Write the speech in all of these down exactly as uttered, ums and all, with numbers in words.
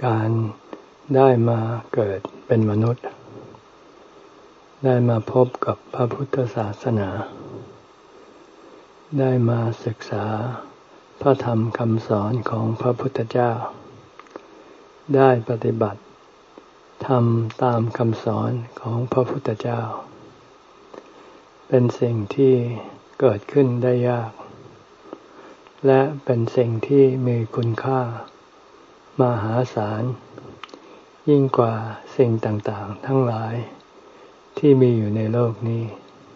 การได้มาเกิดเป็นมนุษย์ได้มาพบกับพระพุทธศาสนาได้มาศึกษาพระธรรมคำสอนของพระพุทธเจ้าได้ปฏิบัติทำตามคำสอนของพระพุทธเจ้าเป็นสิ่งที่เกิดขึ้นได้ยากและเป็นสิ่งที่มีคุณค่ามหาศาลยิ่งกว่าสิ่งต่างๆทั้งหลายที่มีอยู่ในโลกนี้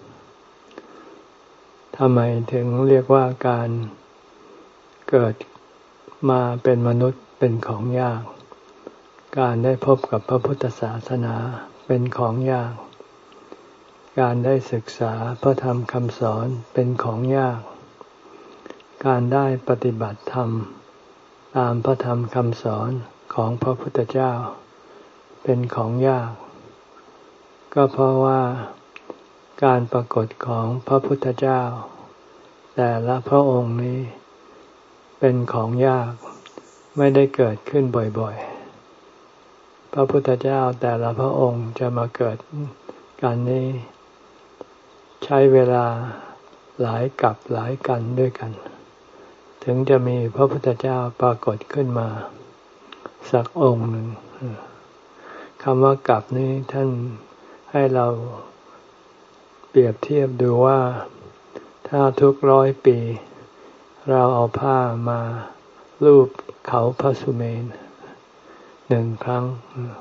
ทำไมถึงเรียกว่าการเกิดมาเป็นมนุษย์เป็นของยากการได้พบกับพระพุทธศาสนาเป็นของยากการได้ศึกษาพระธรรมคำสอนเป็นของยากการได้ปฏิบัติธรรมตามพระธรรมคำสอนของพระพุทธเจ้าเป็นของยากก็เพราะว่าการปรากฏของพระพุทธเจ้าแต่ละพระองค์นี้เป็นของยากไม่ได้เกิดขึ้นบ่อยๆพระพุทธเจ้าแต่ละพระองค์จะมาเกิดกันนี้ใช้เวลาหลายกับหลายกันด้วยกันถึงจะมีพระพุทธเจ้าปรากฏขึ้นมาสักองค์หนึ่งคำว่ากับนี้ท่านให้เราเปรียบเทียบดูว่าถ้าทุกร้อยปีเราเอาผ้ามาลูบเขาพระสุเมรุหนึ่งครั้ง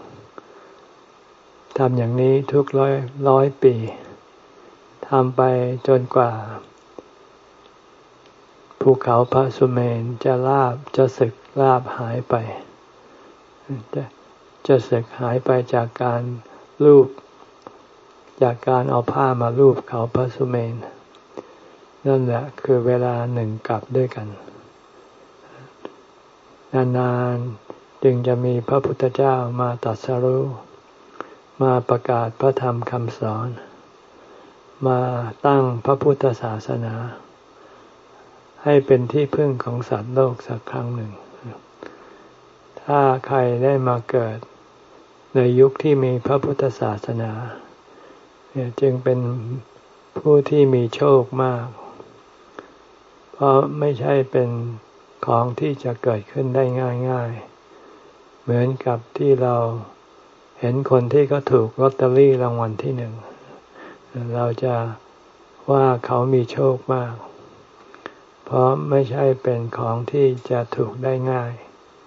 ทำอย่างนี้ทุกร้อยร้อยปีทำไปจนกว่าภูเขาพระสุเมรุจะลาบจะสึกลาบหายไปจะจะสึกหายไปจากการลูบจากการเอาผ้ามาลูบเขาพระสุเมรุนั่นแหละคือเวลาหนึ่งกับด้วยกันนานๆจึงจะมีพระพุทธเจ้ามาตรัสรู้มาประกาศพระธรรมคำสอนมาตั้งพระพุทธศาสนาให้เป็นที่พึ่งของสัตว์โลกสักครั้งหนึ่งถ้าใครได้มาเกิดในยุคที่มีพระพุทธศาสนาจึงเป็นผู้ที่มีโชคมากเพราะไม่ใช่เป็นของที่จะเกิดขึ้นได้ง่ายๆเหมือนกับที่เราเห็นคนที่เขาถูกลอตเตอรี่รางวัลที่หนึ่งเราจะว่าเขามีโชคมากเพราะไม่ใช่เป็นของที่จะถูกได้ง่าย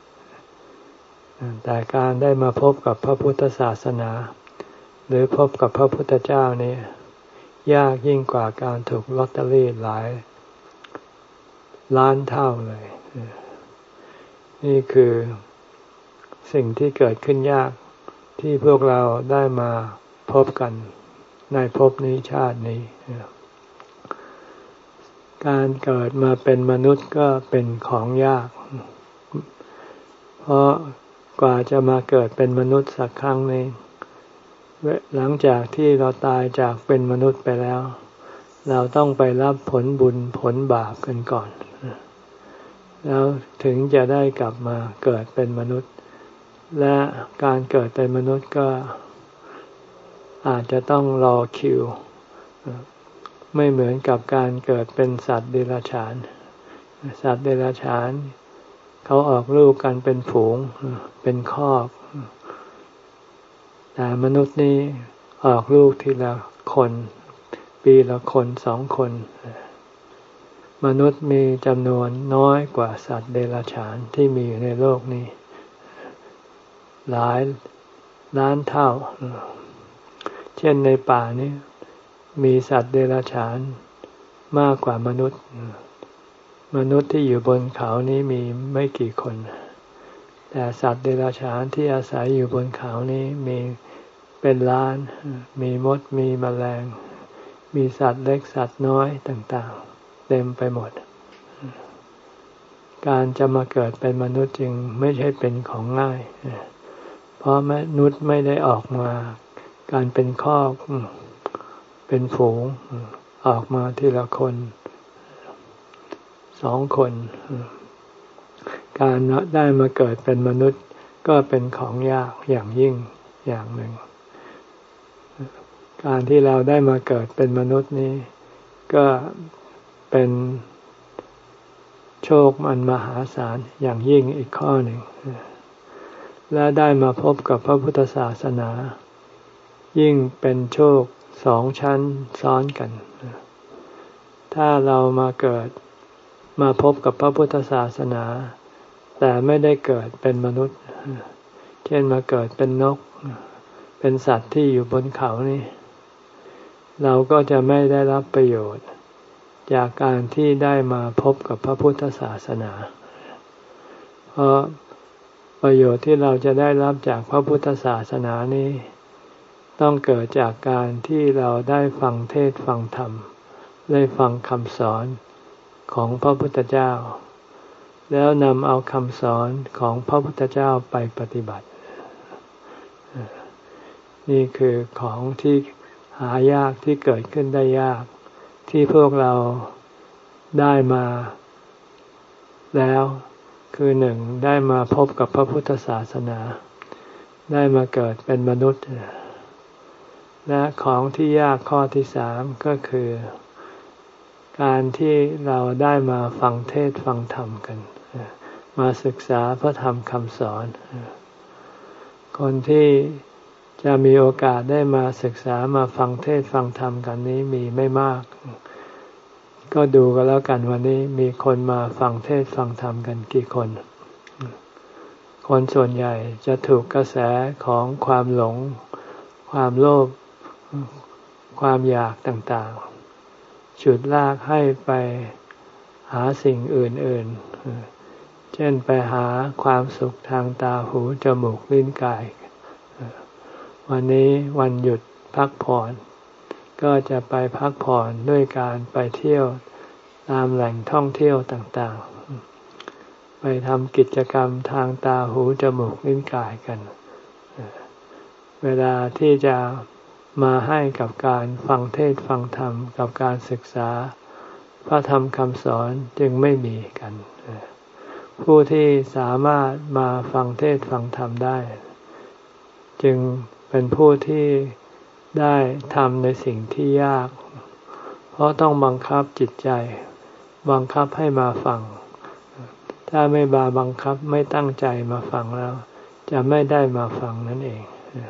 แต่การได้มาพบกับพระพุทธศาสนาหรือพบกับพระพุทธเจ้านี่ยากยิ่งกว่าการถูกลอตเตอรี่หลายล้านเท่าเลยนี่คือสิ่งที่เกิดขึ้นยากที่พวกเราได้มาพบกันในภพนี้ชาตินี้การเกิดมาเป็นมนุษย์ก็เป็นของยากเพราะกว่าจะมาเกิดเป็นมนุษย์สักครั้งนึงหลังจากที่เราตายจากเป็นมนุษย์ไปแล้วเราต้องไปรับผลบุญผลบาปกันก่อนแล้วถึงจะได้กลับมาเกิดเป็นมนุษย์และการเกิดเป็นมนุษย์ก็อาจจะต้องรอคิวไม่เหมือนกับการเกิดเป็นสัตว์เดรัจฉานสัตว์เดรัจฉานเขาออกลูกกันเป็นฝูงเป็นคอกแต่มนุษย์นี่ออกลูกทีละคนปีละคนสองคนมนุษย์มีจำนวนน้อยกว่าสัตว์เดรัจฉานที่มีอยู่ในโลกนี้หลายล้านเท่าเช่นในป่านี้มีสัตว์เดรัจฉานมากกว่ามนุษย์มนุษย์ที่อยู่บนเขานี้มีไม่กี่คนแต่สัตว์เดรัจฉานที่อาศัยอยู่บนเขานี้มีเป็นล้านมีมดมีแมลงมีสัตว์เล็กสัตว์น้อยต่างๆเต็มไปหมดการจะมาเกิดเป็นมนุษย์จึงไม่ใช่เป็นของง่ายเพราะมนุษย์ไม่ได้ออกมาการเป็นครอบเป็นฝูงออกมาทีละคนสองคนการได้มาเกิดเป็นมนุษย์ก็เป็นของยากอย่างยิ่งอย่างหนึ่งการที่เราได้มาเกิดเป็นมนุษย์นี้ก็เป็นโชคมันมหาศาลอย่างยิ่งอีกข้อหนึ่งและได้มาพบกับพระพุทธศาสนายิ่งเป็นโชคสองชั้นซ้อนกันถ้าเรามาเกิดมาพบกับพระพุทธศาสนาแต่ไม่ได้เกิดเป็นมนุษย์เช่นมาเกิดเป็นนกเป็นสัตว์ที่อยู่บนเขานี่เราก็จะไม่ได้รับประโยชน์จากการที่ได้มาพบกับพระพุทธศาสนาเพราะประโยชน์ที่เราจะได้รับจากพระพุทธศาสนานี้ต้องเกิดจากการที่เราได้ฟังเทศน์ฟังธรรมได้ฟังคำสอนของพระพุทธเจ้าแล้วนำเอาคำสอนของพระพุทธเจ้าไปปฏิบัตินี่คือของที่หายากที่เกิดขึ้นได้ยากที่พวกเราได้มาแล้วคือหนึ่งได้มาพบกับพระพุทธศาสนาได้มาเกิดเป็นมนุษย์และของที่ยากข้อที่สามก็คือการที่เราได้มาฟังเทศน์ฟังธรรมกันมาศึกษาพระธรรมคำสอนคนที่จะมีโอกาสได้มาศึกษามาฟังเทศน์ฟังธรรมกันนี้มีไม่มากก็ดูกันแล้วกันวันนี้มีคนมาฟังเทศน์ฟังธรรมกันกี่คนคนส่วนใหญ่จะถูกกระแสของความหลงความโลภความอยากต่างๆฉุดลากให้ไปหาสิ่งอื่นๆเช่นไปหาความสุขทางตาหูจมูกลิ้นกายวันนี้วันหยุดพักผ่อนก็จะไปพักผ่อนด้วยการไปเที่ยวตามแหล่งท่องเที่ยวต่างๆไปทำกิจกรรมทางตาหูจมูกลิ้นกายกันเวลาที่จะมาให้กับการฟังเทศน์ฟังธรรมกับการศึกษาพระธรรมคำสอนจึงไม่มีกันผู้ที่สามารถมาฟังเทศน์ฟังธรรมได้จึงเป็นผู้ที่ได้ทำในสิ่งที่ยากเพราะต้องบังคับจิตใจบังคับให้มาฟังถ้าไม่บาบังคับไม่ตั้งใจมาฟังแล้วจะไม่ได้มาฟังนั่นเอง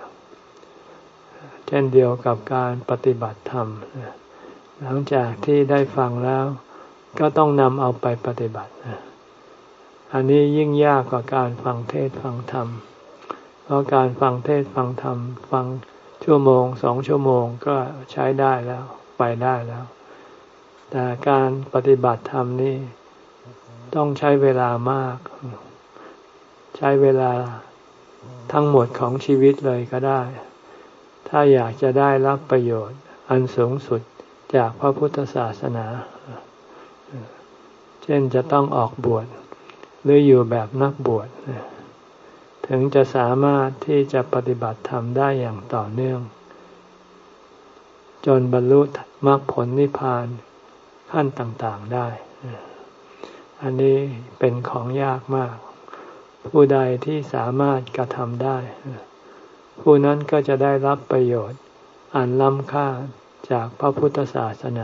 เช่นเดียวกับการปฏิบัติธรรมหลังจากที่ได้ฟังแล้วก็ต้องนำเอาไปปฏิบัติอันนี้ยิ่งยากกว่าการฟังเทศน์ฟังธรรมเพราะการฟังเทศน์ฟังธรรมฟังชั่วโมงสองชั่วโมงก็ใช้ได้แล้วไปได้แล้วแต่การปฏิบัติธรรมนี่ต้องใช้เวลามากใช้เวลาทั้งหมดของชีวิตเลยก็ได้ถ้าอยากจะได้รับประโยชน์อันสูงสุดจากพระพุทธศาสนาเช่นจะต้องออกบวชหรืออยู่แบบนักบวชถึงจะสามารถที่จะปฏิบัติธรรมได้อย่างต่อเนื่องจนบรรลุมรรคผลนิพพานขั้นต่างๆได้อันนี้เป็นของยากมากผู้ใดที่สามารถกระทำได้ผู้นั้นก็จะได้รับประโยชน์อันล้ำค่าจากพระพุทธศาสนา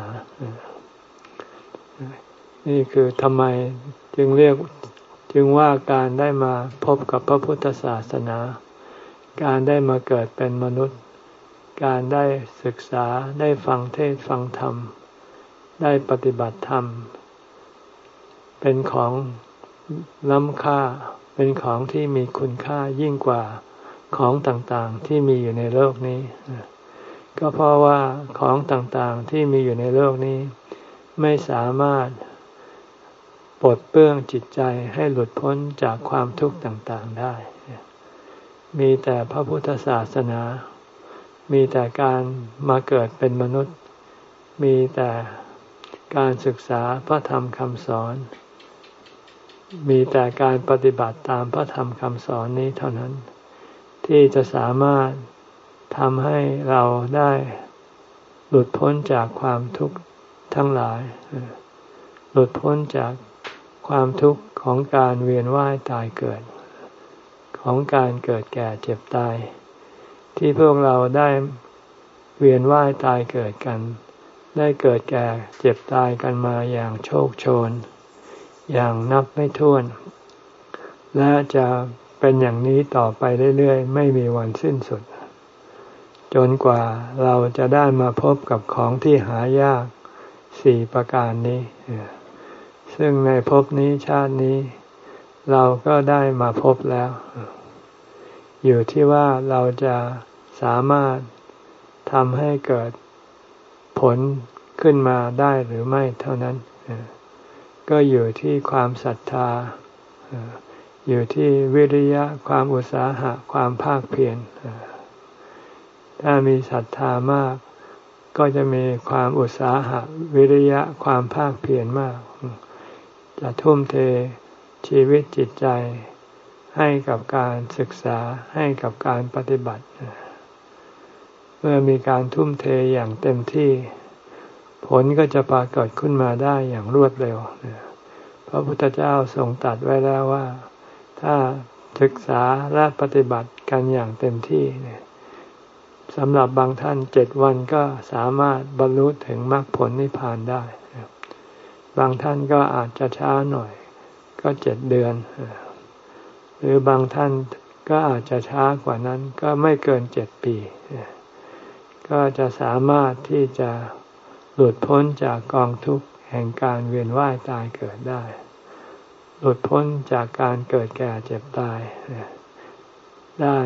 นี่คือทำไมจึงเรียกจึงว่าการได้มาพบกับพระพุทธศาสนาการได้มาเกิดเป็นมนุษย์การได้ศึกษาได้ฟังเทศน์ฟังธรรมได้ปฏิบัติธรรมเป็นของล้ำค่าเป็นของที่มีคุณค่ายิ่งกว่าของต่างๆที่มีอยู่ในโลกนี้ก็เพราะว่าของต่างๆที่มีอยู่ในโลกนี้ไม่สามารถปลดเปลื้องจิตใจให้หลุดพ้นจากความทุกข์ต่างๆได้มีแต่พระพุทธศาสนามีแต่การมาเกิดเป็นมนุษย์มีแต่การศึกษาพระธรรมคำสอนมีแต่การปฏิบัติตามพระธรรมคำสอนนี้เท่านั้นที่จะสามารถทำให้เราได้หลุดพ้นจากความทุกข์ทั้งหลายหลุดพ้นจากความทุกข์ของการเวียนว่ายตายเกิดขของการเกิดแก่เจ็บตายที่พวกเราได้เวียนว่ายตายเกิดกันได้เกิดแก่เจ็บตายกันมาอย่างโชคโชนอย่างนับไม่ถ้วนและจะเป็นอย่างนี้ต่อไปเรื่อยๆไม่มีวันสิ้นสุดจนกว่าเราจะได้มาพบกับของที่หายากสี่ประการนี้ซึ่งในภพนี้ชาตินี้เราก็ได้มาพบแล้วอยู่ที่ว่าเราจะสามารถทำให้เกิดผลขึ้นมาได้หรือไม่เท่านั้นก็อยู่ที่ความศรัทธาอยู่ที่วิริยะความอุตสาหะความภาคเพียรถ้ามีศรัทธามากก็จะมีความอุตสาหะวิริยะความภาคเพียรมากจะทุ่มเทชีวิตจิตใจให้กับการศึกษาให้กับการปฏิบัติเมื่อมีการทุ่มเทอย่างเต็มที่ผลก็จะปรากฏขึ้นมาได้อย่างรวดเร็วพระพุทธเจ้าทรงตรัสไว้แล้วว่าถ้าศึกษาและปฏิบัติกันอย่างเต็มที่เนี่ยสำหรับบางท่านเจ็ดวันก็สามารถบรรลุถึงมรรคผลนิพพานได้บางท่านก็อาจจะช้าหน่อยก็เจ็ดเดือนหรือบางท่านก็อาจจะช้ากว่านั้นก็ไม่เกินเจ็ดปีก็จะสามารถที่จะหลุดพ้นจากกองทุกข์แห่งการเวียนว่ายตายเกิดได้หลุดพ้นจากการเกิดแก่เจ็บตายได้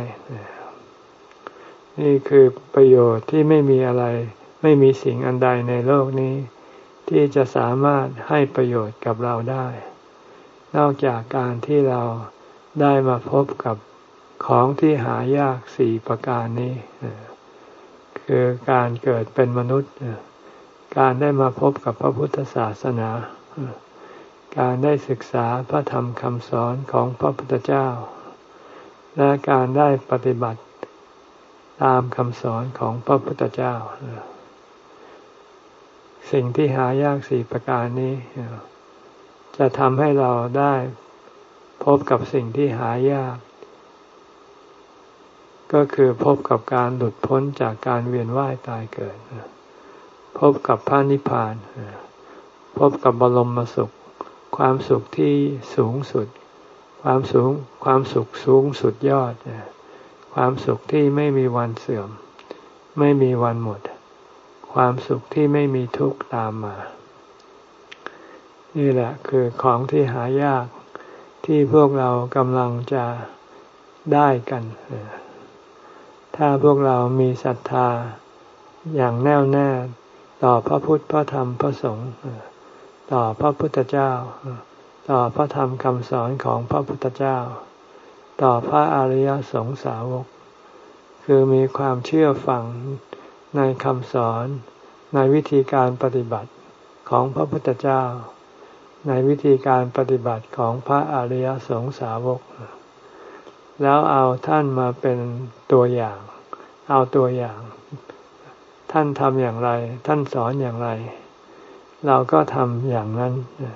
นี่คือประโยชน์ที่ไม่มีอะไรไม่มีสิ่งอันใดในโลกนี้ที่จะสามารถให้ประโยชน์กับเราได้นอกจากการที่เราได้มาพบกับของที่หายากสี่ประการนี้คือการเกิดเป็นมนุษย์การได้มาพบกับพระพุทธศาสนาการได้ศึกษาพระธรรมคำสอนของพระพุทธเจ้าและการได้ปฏิบัติตามคำสอนของพระพุทธเจ้าสิ่งที่หายากสี่ประการนี้จะทำให้เราได้พบกับสิ่งที่หายากก็คือพบกับการหลุดพ้นจากการเวียนว่ายตายเกิดพบกับพระนิพพานพบกับบรมสุขความสุขที่สูงสุดความสูงความสุขสูงสุดยอดความสุขที่ไม่มีวันเสื่อมไม่มีวันหมดความสุขที่ไม่มีทุกข์ตามมานี่แหละคือของที่หายากที่พวกเรากำลังจะได้กันถ้าพวกเรามีศรัทธาอย่างแน่วแน่ต่อพระพุทธพระธรรมพระสงฆ์ต่อพระพุทธเจ้าต่อพระธรรมคำสอนของพระพุทธเจ้าต่อพระอริยสงสาวกคือมีความเชื่อฟังในคำสอนในวิธีการปฏิบัติของพระพุทธเจ้าในวิธีการปฏิบัติของพระอริยสงสาวกแล้วเอาท่านมาเป็นตัวอย่างเอาตัวอย่างท่านทำอย่างไรท่านสอนอย่างไรเราก็ทำอย่างนั้น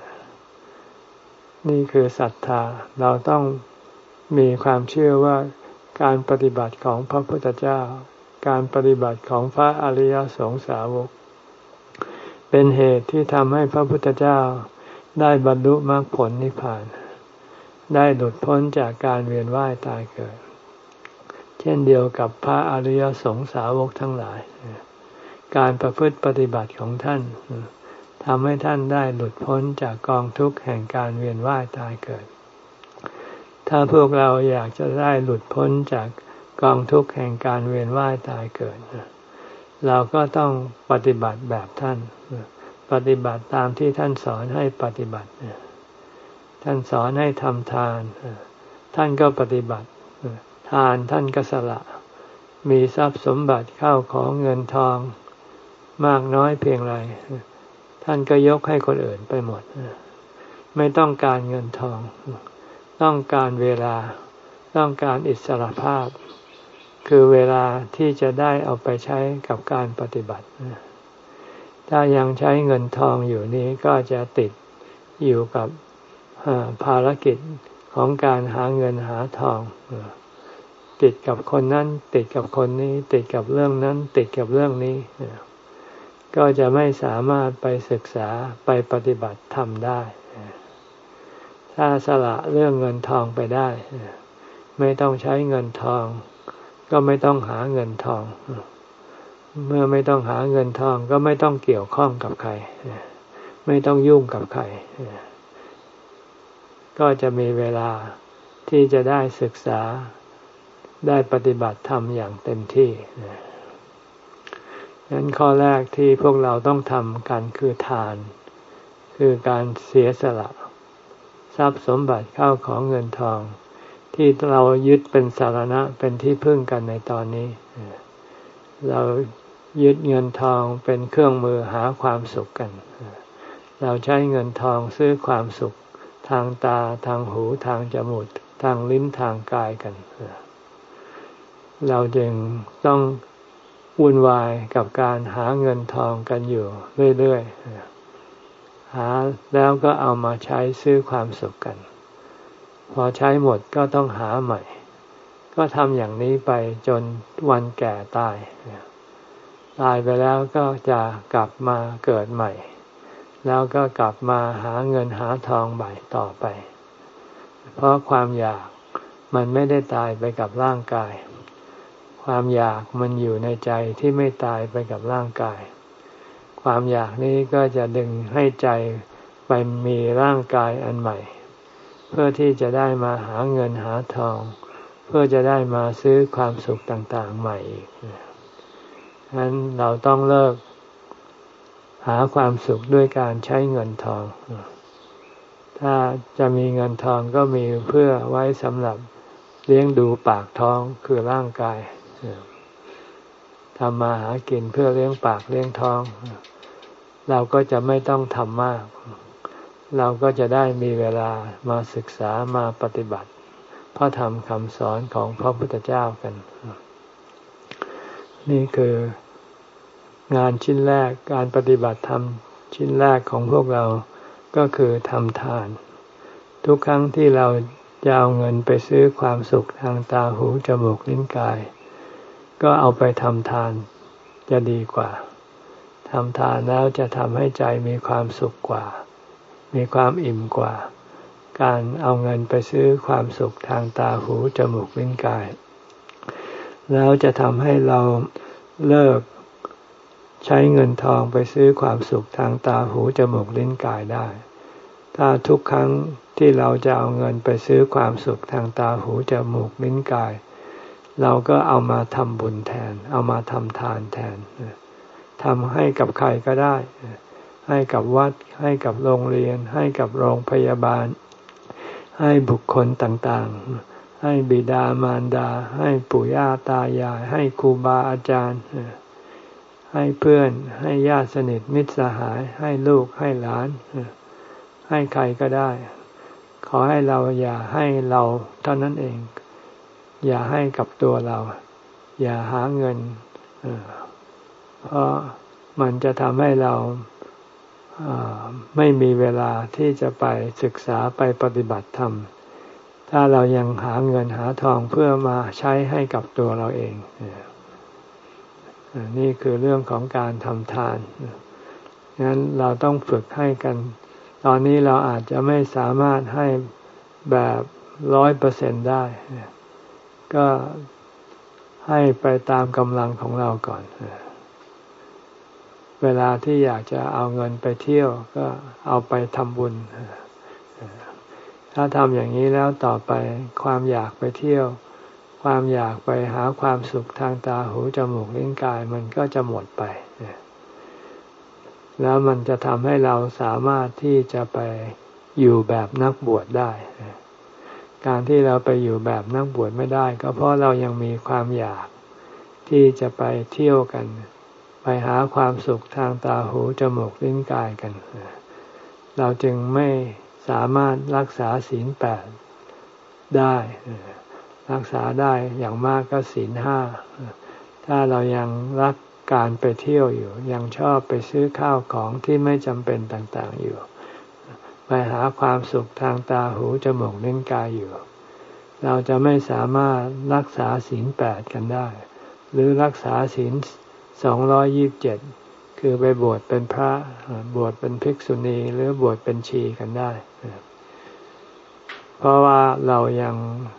นี่คือศรัทธาเราต้องมีความเชื่อว่าการปฏิบัติของพระพุทธเจ้าการปฏิบัติของพระอริยสงสาวกเป็นเหตุที่ทำให้พระพุทธเจ้าได้บรรลุมรรคผลนิพพานได้หลุดพ้นจากการเวียนว่ายตายเกิดเช่นเดียวกับพระอริยสงสาวกทั้งหลายการประพฤติปฏิบัติของท่านทำให้ท่านได้หลุดพ้นจากกองทุกข์แห่งการเวียนว่ายตายเกิดถ้าพวกเราอยากจะได้หลุดพ้นจากกองทุกข์แห่งการเวียนว่ายตายเกิดเราก็ต้องปฏิบัติแบบท่านปฏิบัติตามที่ท่านสอนให้ปฏิบัติท่านสอนให้ทำทานท่านก็ปฏิบัติทานท่านก็สละมีทรัพย์สมบัติเข้าของเงินทองมากน้อยเพียงไรท่านก็ยกให้คนอื่นไปหมดไม่ต้องการเงินทองต้องการเวลาต้องการอิสรภาพคือเวลาที่จะได้เอาไปใช้กับการปฏิบัติถ้ายังใช้เงินทองอยู่นี้ก็จะติดอยู่กับภารกิจของการหาเงินหาทองติดกับคนนั้นติดกับคนนี้ติดกับเรื่องนั้นติดกับเรื่องนี้ก็จะไม่สามารถไปศึกษาไปปฏิบัติธรรมได้ถ้าสละเรื่องเงินทองไปได้ไม่ต้องใช้เงินทองก็ไม่ต้องหาเงินทองเมื่อไม่ต้องหาเงินทองก็ไม่ต้องเกี่ยวข้องกับใครไม่ต้องยุ่งกับใครก็จะมีเวลาที่จะได้ศึกษาได้ปฏิบัติธรรมอย่างเต็มที่งั้นข้อแรกที่พวกเราต้องทำกันคือทานคือการเสียสละทรัพย์สมบัติเข้าของเงินทองที่เรายึดเป็นสรณะเป็นที่พึ่งกันในตอนนี้เรายึดเงินทองเป็นเครื่องมือหาความสุขกันเราใช้เงินทองซื้อความสุขทางตาทางหูทางจมูกทางลิ้นทางกายกันเราจึงต้องวุ่นวายกับการหาเงินทองกันอยู่เรื่อยๆหาแล้วก็เอามาใช้ซื้อความสุขกันพอใช้หมดก็ต้องหาใหม่ก็ทำอย่างนี้ไปจนวันแก่ตายตายไปแล้วก็จะกลับมาเกิดใหม่แล้วก็กลับมาหาเงินหาทองใหม่ต่อไปเพราะความอยากมันไม่ได้ตายไปกับร่างกายความอยากมันอยู่ในใจที่ไม่ตายไปกับร่างกายความอยากนี้ก็จะดึงให้ใจไปมีร่างกายอันใหม่เพื่อที่จะได้มาหาเงินหาทองเพื่อจะได้มาซื้อความสุขต่างๆใหม่อีกฉะนั้นเราต้องเลิกหาความสุขด้วยการใช้เงินทองถ้าจะมีเงินทองก็มีเพื่อไว้สำหรับเลี้ยงดูปากท้องคือร่างกายทำมาหากินเพื่อเลี้ยงปากเลี้ยงท้องเราก็จะไม่ต้องทำมากเราก็จะได้มีเวลามาศึกษามาปฏิบัติพระธรรมคำสอนของพระพุทธเจ้ากันนี่คืองานชิ้นแรกการปฏิบัติธรรมชิ้นแรกของพวกเราก็คือทำทานทุกครั้งที่เราจะเอาเงินไปซื้อความสุขทางตาหูจมูกลิ้นกายก็เอาไปทำทานจะดีกว่าทำทานแล้วจะทำให้ใจมีความสุขกว่ามีความอิ่มกว่าการเอาเงินไปซื้อความสุขทางตาหูจมูกลิ้นกายแล้วจะทำให้เราเลิกใช้เงินทองไปซื้อความสุขทางตาหูจมูกลิ้นกายได้ถ้าทุกครั้งที่เราจะเอาเงินไปซื้อความสุขทางตาหูจมูกลิ้นกายเราก็เอามาทำบุญแทนเอามาทำทานแทนทำให้กับใครก็ได้ให้กับวัดให้กับโรงเรียนให้กับโรงพยาบาลให้บุคคลต่างๆให้บิดามารดาให้ปู่ย่าตายายให้ครูบาอาจารย์ให้เพื่อนให้ญาติสนิทมิตรสหายให้ลูกให้หลานให้ใครก็ได้ขอให้เราอย่าให้เราเท่านั้นเองอย่าให้กับตัวเราอย่าหาเงินเพราะมันจะทำให้เราไม่มีเวลาที่จะไปศึกษาไปปฏิบัติธรรมถ้าเรายังหาเงินหาทองเพื่อมาใช้ให้กับตัวเราเองนี่คือเรื่องของการทำทานงั้นเราต้องฝึกให้กันตอนนี้เราอาจจะไม่สามารถให้แบบร้อยเปอร์เซ็นต์ได้ก็ให้ไปตามกำลังของเราก่อนเวลาที่อยากจะเอาเงินไปเที่ยวก็เอาไปทำบุญถ้าทำอย่างนี้แล้วต่อไปความอยากไปเที่ยวความอยากไปหาความสุขทางตาหูจมูกลิ้นกายมันก็จะหมดไปแล้วมันจะทำให้เราสามารถที่จะไปอยู่แบบนักบวชได้การที่เราไปอยู่แบบนักบวชไม่ได้ก็เพราะเรายังมีความอยากที่จะไปเที่ยวกันไปหาความสุขทางตาหูจมูกลิ้นกายกันเราจึงไม่สามารถรักษาศีลแปดได้รักษาได้อย่างมากก็ศีลห้าถ้าเรายังรักการไปเที่ยวอยู่ยังชอบไปซื้อข้าวของที่ไม่จำเป็นต่างๆอยู่ไปหาความสุขทางตาหูจมูกลิ้นกายอยู่เราจะไม่สามารถรักษาศีลแปดกันได้หรือรักษาศีลสองร้อยยี่สิบเจ็ดคือไปบวชเป็นพระบวชเป็นภิกษุณีหรือบวชเป็นชีกันได้เพราะว่าเรายัง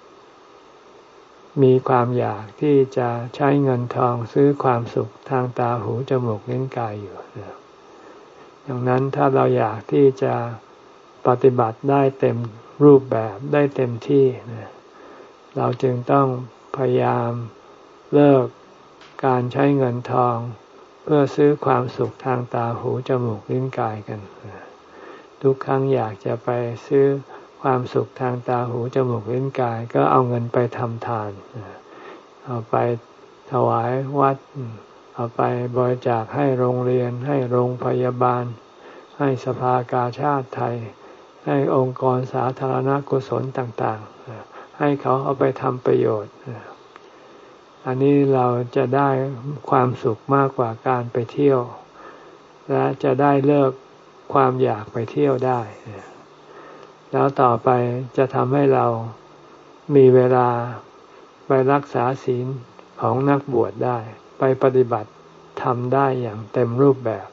มีความอยากที่จะใช้เงินทองซื้อความสุขทางตาหูจมูกลิ้นกายอยู่ดังนั้นถ้าเราอยากที่จะปฏิบัติได้เต็มรูปแบบได้เต็มที่เราจึงต้องพยายามเลิกการใช้เงินทองเพื่อซื้อความสุขทางตาหูจมูกลิ้นกายกันทุกครั้งอยากจะไปซื้อความสุขทางตาหูจมูกลิ้นกายก็เอาเงินไปทำทานเอาไปถวายวัดเอาไปบริจาคให้โรงเรียนให้โรงพยาบาลให้สภากาชาดไทยให้องค์กรสาธารณกุศลต่างๆให้เขาเอาไปทำประโยชน์อันนี้เราจะได้ความสุขมากกว่าการไปเที่ยวและจะได้เลิกความอยากไปเที่ยวได้แล้วต่อไปจะทำให้เรามีเวลาไปรักษาศีลของนักบวชได้ไปปฏิบัติทำได้อย่างเต็มรูปแบบ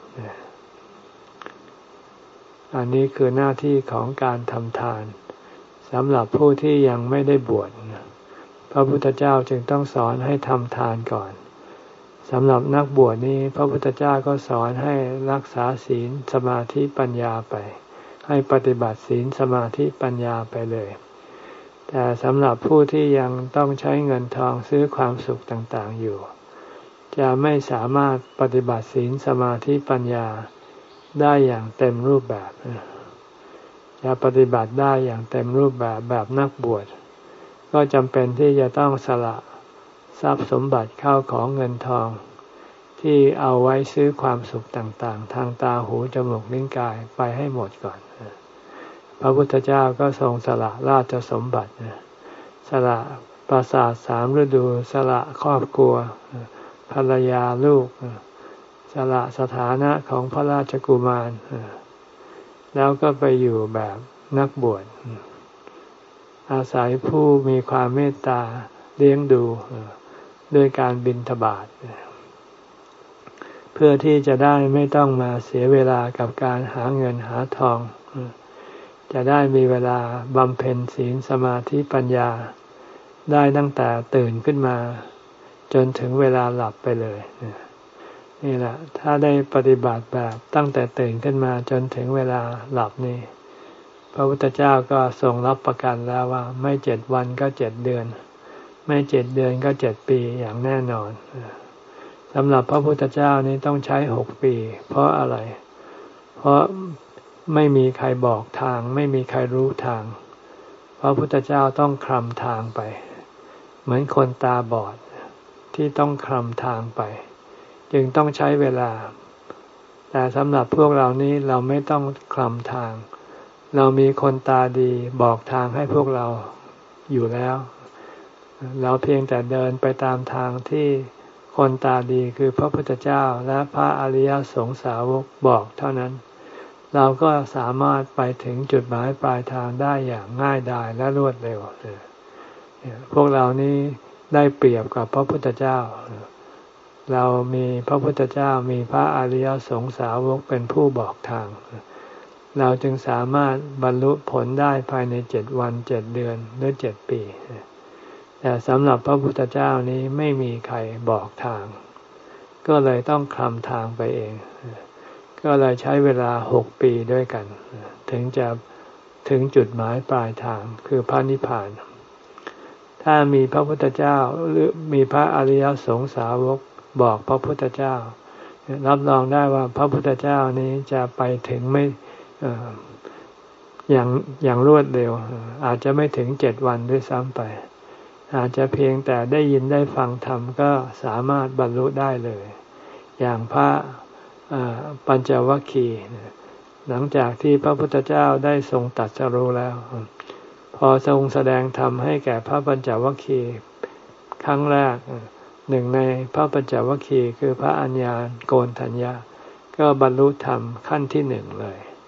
อันนี้คือหน้าที่ของการทำทานสำหรับผู้ที่ยังไม่ได้บวชพระพุทธเจ้าจึงต้องสอนให้ทำทานก่อนสำหรับนักบวชนี้พระพุทธเจ้าก็สอนให้รักษาศีลสมาธิปัญญาไปให้ปฏิบัติศีลสมาธิปัญญาไปเลยแต่สำหรับผู้ที่ยังต้องใช้เงินทองซื้อความสุขต่างๆอยู่จะไม่สามารถปฏิบัติศีลสมาธิปัญญาได้อย่างเต็มรูปแบบจะปฏิบัติได้อย่างเต็มรูปแบบแบบนักบวชก็จำเป็นที่จะต้องสละทรัพย์สมบัติเข้าของเงินทองที่เอาไว้ซื้อความสุขต่างๆทางตาหูจมูกลิ้นกายไปให้หมดก่อนพระพุทธเจ้าก็ทรงสละราชสมบัติสละปราสาทสามฤดูสละครอบครัวภรรยาลูกสละสถานะของพระราชกุมารแล้วก็ไปอยู่แบบนักบวชอาศัยผู้มีความเมตตาเลี้ยงดูด้วยการบิณฑบาตเพื่อที่จะได้ไม่ต้องมาเสียเวลากับการหาเงินหาทองจะได้มีเวลาบำเพ็ญศีลสมาธิปัญญาได้ตั้งแต่ตื่นขึ้นมาจนถึงเวลาหลับไปเลยนี่แหละถ้าได้ปฏิบัติแบบตั้งแต่ตื่นขึ้นมาจนถึงเวลาหลับนี่พระพุทธเจ้าก็ทรงรับประกันแล้วว่าไม่เจ็ดวันก็เจ็ดเดือนไม่เจ็ดเดือนก็เจ็ดปีอย่างแน่นอนสำหรับพระพุทธเจ้านี่ต้องใช้หกปีเพราะอะไรเพราะไม่มีใครบอกทางไม่มีใครรู้ทางพระพุทธเจ้าต้องคลำทางไปเหมือนคนตาบอดที่ต้องคลำทางไปจึงต้องใช้เวลาแต่สำหรับพวกเรานี้เราไม่ต้องคลำทางเรามีคนตาดีบอกทางให้พวกเราอยู่แล้วเราเพียงแต่เดินไปตามทางที่คนตาดีคือพระพุทธเจ้าและพระอริยสงสาวกบอกเท่านั้นเราก็สามารถไปถึงจุดหมายปลายทางได้อย่างง่ายดายและรวดเร็วพวกเรานี้ได้เปรียบกับพระพุทธเจ้าเรามีพระพุทธเจ้ามีพระอริยสงสาวกเป็นผู้บอกทางเราจึงสามารถบรรลุผลได้ภายในเจ็ดวันเจ็ดเดือนหรือเจ็ดปีแต่สำหรับพระพุทธเจ้านี้ไม่มีใครบอกทางก็เลยต้องคลำทางไปเองก็เลยใช้เวลาหกปีด้วยกันถึงจะถึงจุดหมายปลายทางคือพระนิพพานถ้ามีพระพุทธเจ้าหรือมีพระอริยสงสาวกบอกพระพุทธเจ้ารับรองได้ว่าพระพุทธเจ้านี้จะไปถึงไม่อย่างอย่างรวดเร็วอาจจะไม่ถึงเจ็ดวันด้วยซ้ำไปอาจจะเพียงแต่ได้ยินได้ฟังธรรมก็สามารถบรรลุได้เลยอย่างพระปัญจวัคคีย์หลังจากที่พระพุทธเจ้าได้ทรงตรัสรู้แล้วพอทรงแสดงธรรมให้แก่พระปัญจวัคคีย์ครั้งแรกหนึ่งในพระปัญจวัคคีย์คือพระอัญญาณโกณฑัญญะก็บรรลุธรรมขั้นที่หนึ่งเลย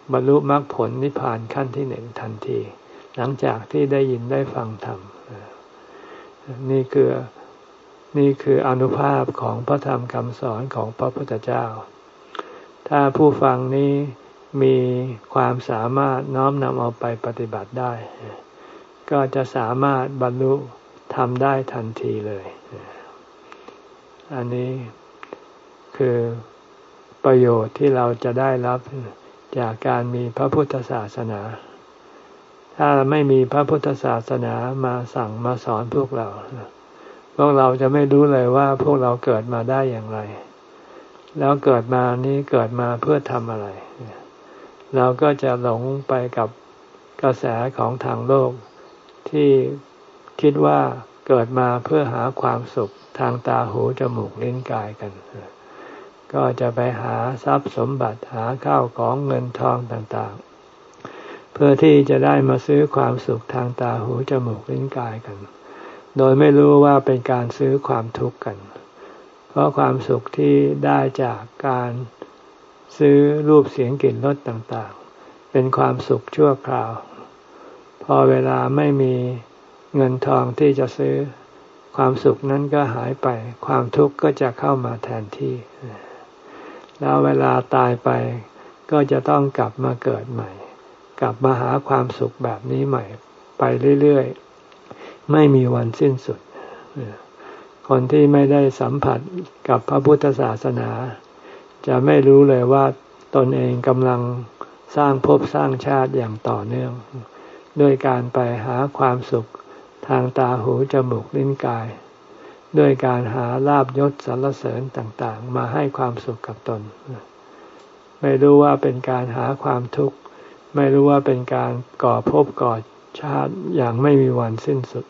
บรรลุมรรคผลนิพพานขั้นที่หนึ่งทันทีหลังจากที่ได้ยินได้ฟังธรรมนี่คือนี่คืออานุภาพของพระธรรมคำสอนของพระพุทธเจ้าถ้าผู้ฟังนี้มีความสามารถน้อมนำเอาไปปฏิบัติได้ก็จะสามารถบรรลุธรรมได้ทันทีเลยอันนี้คือประโยชน์ที่เราจะได้รับจากการมีพระพุทธศาสนาถ้าไม่มีพระพุทธศาสนามาสั่งมาสอนพวกเราพวกเราจะไม่รู้เลยว่าพวกเราเกิดมาได้อย่างไรแล้วเกิดมานี้เกิดมาเพื่อทำอะไรเราก็จะหลงไปกับกระแสของทางโลกที่คิดว่าเกิดมาเพื่อหาความสุขทางตาหูจมูกลิ้นกายกันก็จะไปหาทรัพย์สมบัติหาข้าวของเงินทองต่างๆเพื่อที่จะได้มาซื้อความสุขทางตาหูจมูกลิ้นกายกันโดยไม่รู้ว่าเป็นการซื้อความทุกข์กันเพราะความสุขที่ได้จากการซื้อรูปเสียงกลิ่นรสต่างๆเป็นความสุขชั่วคราวพอเวลาไม่มีเงินทองที่จะซื้อความสุขนั้นก็หายไปความทุกข์ก็จะเข้ามาแทนที่แล้วเวลาตายไปก็จะต้องกลับมาเกิดใหม่กลับมาหาความสุขแบบนี้ใหม่ไปเรื่อยๆไม่มีวันสิ้นสุดคนที่ไม่ได้สัมผัสกับพระพุทธศาสนาจะไม่รู้เลยว่าตนเองกำลังสร้างภพสร้างชาติอย่างต่อเนื่องด้วยการไปหาความสุขทางตาหูจมูกลิ้นกายด้วยการหาลาภยศสรรเสริญต่างๆมาให้ความสุขกับตนไม่รู้ว่าเป็นการหาความทุกข์ไม่รู้ว่าเป็นการก่อภพก่อชาติอย่างไม่มีวันสิ้นสุด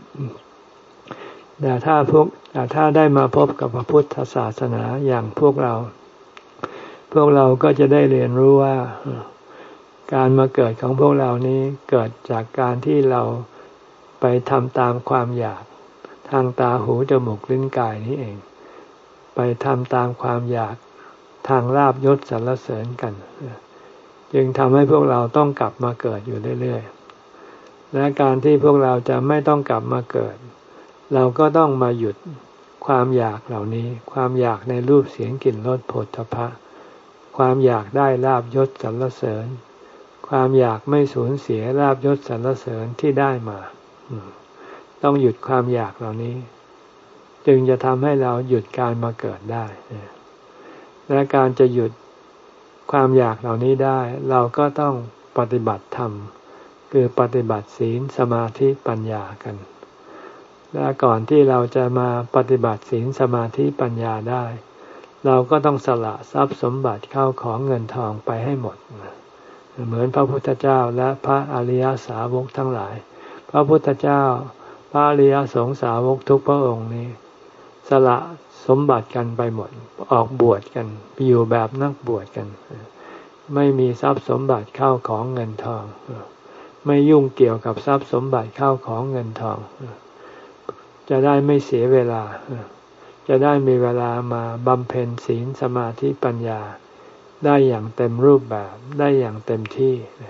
แต่ถ้าพวกแต่ถ้าได้มาพบกับพระพุทธศาสนาอย่างพวกเราพวกเราก็จะได้เรียนรู้ว่าการมาเกิดของพวกเรานี้เกิดจากการที่เราไปทำตามความอยากทางตาหูจมูกลิ้นกายนี้เองไปทำตามความอยากทางลาภยศสรรเสริญกันจึงทำให้พวกเราต้องกลับมาเกิดอยู่เรื่อยๆและการที่พวกเราจะไม่ต้องกลับมาเกิดเราก็ต้องมาหยุดความอยากเหล่านี้ความอยากในรูปเสียงกลิ่นรสโผฏฐัพพะความอยากได้ลาภยศสรรเสริญความอยากไม่สูญเสียลาภยศสรรเสริญที่ได้มาต้องหยุดความอยากเหล่านี้จึงจะทำให้เราหยุดการมาเกิดได้และการจะหยุดความอยากเหล่านี้ได้เราก็ต้องปฏิบัติธรรมคือปฏิบัติศีลสมาธิปัญญากันและก่อนที่เราจะมาปฏิบัติศีลสมาธิปัญญาได้เราก็ต้องสละทรัพย์สมบัติเข้าของเงินทองไปให้หมดเหมือนพระพุทธเจ้าและพระอริยสาวกทั้งหลายพระพุทธเจ้าพระอริยสงสาวกทุกพระองค์นี้สละสมบัติกันไปหมดออกบวชกันไปอยู่แบบนักบวชกันไม่มีทรัพย์สมบัติเข้าของเงินทองไม่ยุ่งเกี่ยวกับทรัพย์สมบัติเข้าของเงินทองจะได้ไม่เสียเวลาจะได้มีเวลามาบำเพ็ญศีลสมาธิปัญญาได้อย่างเต็มรูปแบบได้อย่างเต็มที่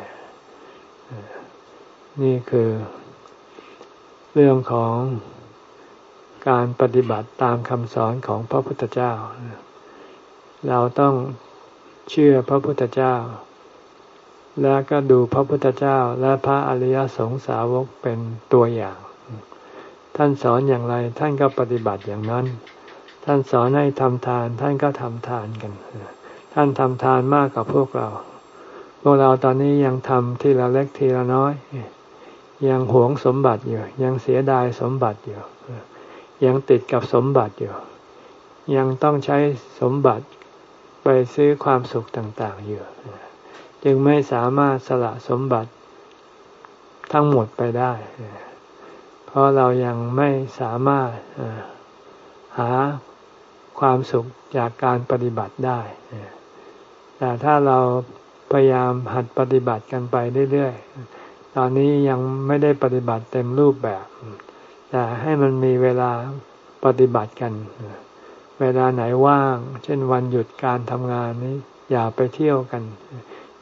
นี่คือเรื่องของการปฏิบัติตามคำสอนของพระพุทธเจ้าเราต้องเชื่อพระพุทธเจ้าแล้วก็ดูพระพุทธเจ้าและพระอริยสงสาวกเป็นตัวอย่างท่านสอนอย่างไรท่านก็ปฏิบัติอย่างนั้นท่านสอนให้ทำทานท่านก็ทำทานกันท่านทำทานมากกว่าพวกเราพวกเราตอนนี้ยังทำทีละเล็กทีละน้อยยังหวงสมบัติอยู่ยังเสียดายสมบัติอยู่ยังติดกับสมบัติอยู่ยังต้องใช้สมบัติไปซื้อความสุขต่างๆอยู่จึงไม่สามารถสละสมบัติทั้งหมดไปได้เพราะเรายังไม่สามารถหาความสุขจากการปฏิบัติได้แต่ถ้าเราพยายามหัดปฏิบัติกันไปเรื่อยๆตอนนี้ยังไม่ได้ปฏิบัติเต็มรูปแบบแต่ให้มันมีเวลาปฏิบัติกันเวลาไหนว่างเช่นวันหยุดการทำงานนี้อย่าไปเที่ยวกัน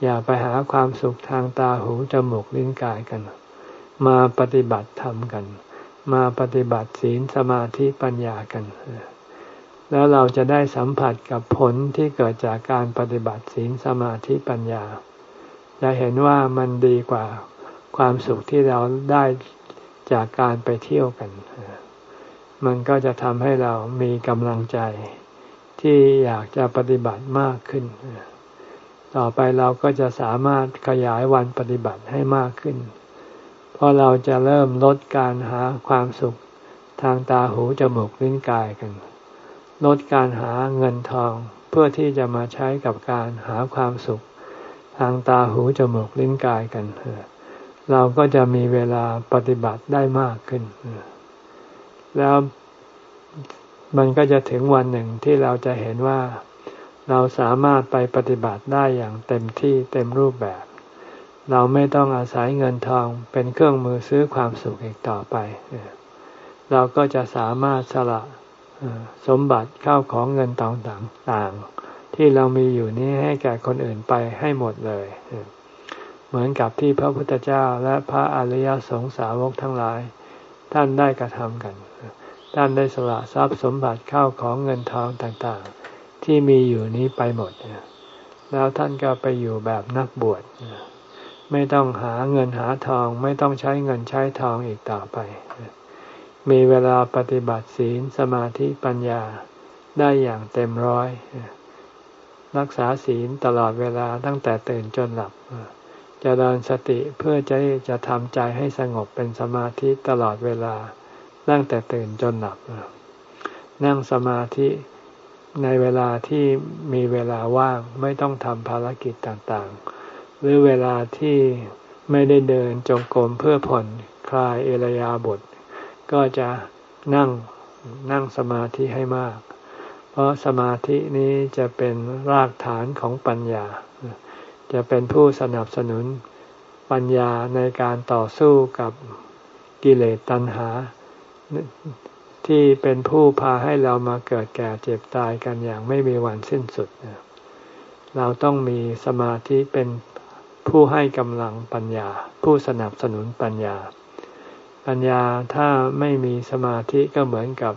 อย่าไปหาความสุขทางตาหูจมูกลิ้นกายกันมาปฏิบัติธรรมกันมาปฏิบัติศีลสมาธิปัญญากันแล้วเราจะได้สัมผัสกับผลที่เกิดจากการปฏิบัติศีลสมาธิปัญญาจะเห็นว่ามันดีกว่าความสุขที่เราได้จากการไปเที่ยวกันมันก็จะทำให้เรามีกำลังใจที่อยากจะปฏิบัติมากขึ้นต่อไปเราก็จะสามารถขยายวันปฏิบัติให้มากขึ้นเพราะเราจะเริ่มลดการหาความสุขทางตาหูจมูกลิ้นกายกันลดการหาเงินทองเพื่อที่จะมาใช้กับการหาความสุขทางตาหูจมูกลิ้นกายกันเราก็จะมีเวลาปฏิบัติได้มากขึ้นแล้วมันก็จะถึงวันหนึ่งที่เราจะเห็นว่าเราสามารถไปปฏิบัติได้อย่างเต็มที่เต็มรูปแบบเราไม่ต้องอาศัยเงินทองเป็นเครื่องมือซื้อความสุขอีกต่อไปเราก็จะสามารถสละสมบัติเข้าของเงินทองต่างๆที่เรามีอยู่นี้ให้แก่คนอื่นไปให้หมดเลยเหมือนกับที่พระพุทธเจ้าและพระอริยสงสาวกทั้งหลายท่านได้กระทำกันท่านได้สละทรัพย์สมบัติเข้าของเงินทองต่างๆที่มีอยู่นี้ไปหมดแล้วท่านก็ไปอยู่แบบนักบวชไม่ต้องหาเงินหาทองไม่ต้องใช้เงินใช้ทองอีกต่อไปมีเวลาปฏิบัติศีลสมาธิปัญญาได้อย่างเต็มร้อยรักษาศีลตลอดเวลาตั้งแต่ตื่นจนหลับเจริญสติเพื่อจะจะทำใจให้สงบเป็นสมาธิตลอดเวลาตั้งแต่ตื่นจนหลับนั่งสมาธิในเวลาที่มีเวลาว่างไม่ต้องทำภารกิจต่างๆหรือเวลาที่ไม่ได้เดินจงกรมเพื่อผ่อนคลายอิริยาบถก็จะนั่งนั่งสมาธิให้มากเพราะสมาธินี้จะเป็นรากฐานของปัญญาจะเป็นผู้สนับสนุนปัญญาในการต่อสู้กับกิเลสตัณหาที่เป็นผู้พาให้เรามาเกิดแก่เจ็บตายกันอย่างไม่มีวันสิ้นสุดเราต้องมีสมาธิเป็นผู้ให้กำลังปัญญาผู้สนับสนุนปัญญาปัญญาถ้าไม่มีสมาธิก็เหมือนกับ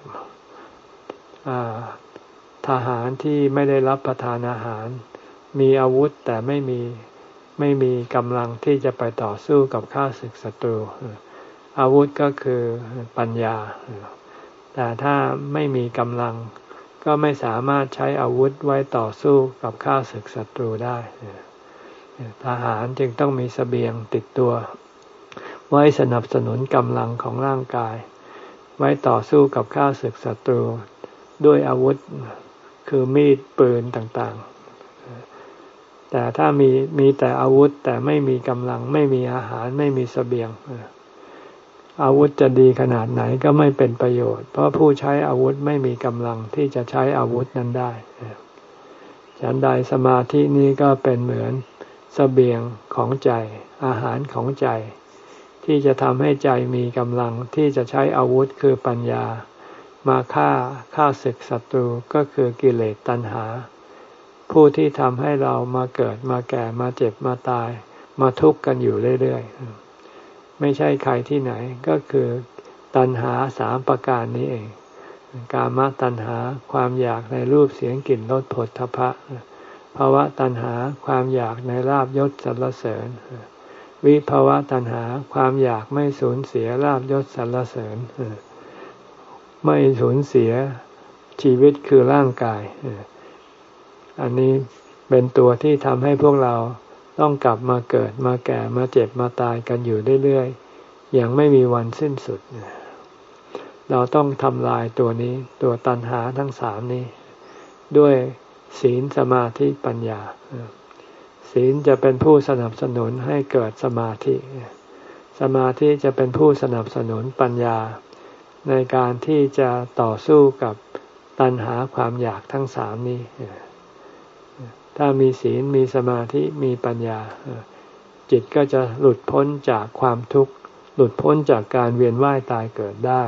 ทหารที่ไม่ได้รับประทานอาหารมีอาวุธแต่ไม่มีไม่มีกำลังที่จะไปต่อสู้กับข้าศึกศัตรูอาวุธก็คือปัญญาแต่ถ้าไม่มีกำลังก็ไม่สามารถใช้อาวุธไว้ต่อสู้กับข้าศึกศัตรูได้ทหารจึงต้องมีเสบียงติดตัวไว้สนับสนุนกำลังของร่างกายไว้ต่อสู้กับข้าศึกศัตรูด้วยอาวุธคือมีดปืนต่างๆแต่ถ้ามีมีแต่อาวุธแต่ไม่มีกำลังไม่มีอาหารไม่มีเสบียงอาวุธจะดีขนาดไหนก็ไม่เป็นประโยชน์เพราะผู้ใช้อาวุธไม่มีกำลังที่จะใช้อาวุธนั้นได้ฉันใดสมาธินี้ก็เป็นเหมือนเสบียงของใจอาหารของใจที่จะทำให้ใจมีกำลังที่จะใช้อาวุธคือปัญญามาฆ่าฆ่าศึกศัตรูก็คือกิเลสตัณหาผู้ที่ทำให้เรามาเกิดมาแก่มาเจ็บมาตายมาทุกข์กันอยู่เรื่อยๆไม่ใช่ใครที่ไหนก็คือตัณหาสามประการนี้เองกามตัณหาความอยากในรูปเสียงกลิ่นรสโผฏฐัพพะภวตัณหาความอยากในลาภยศสรรเสริญวิภวตัณหาความอยากไม่สูญเสียลาภยศสรรเสริญไม่สูญเสียชีวิตคือร่างกายอันนี้เป็นตัวที่ทำให้พวกเราต้องกลับมาเกิดมาแก่มาเจ็บมาตายกันอยู่เรื่อยๆอย่างไม่มีวันสิ้นสุดเราต้องทำลายตัวนี้ตัวตัณหาทั้งสามนี้ด้วยศีลสมาธิปัญญาศีลจะเป็นผู้สนับสนุนให้เกิดสมาธิสมาธิจะเป็นผู้สนับสนุนปัญญาในการที่จะต่อสู้กับตัณหาความอยากทั้งสามนี้ถ้ามีศีลมีสมาธิมีปัญญาจิตก็จะหลุดพ้นจากความทุกข์หลุดพ้นจากการเวียนว่ายตายเกิดได้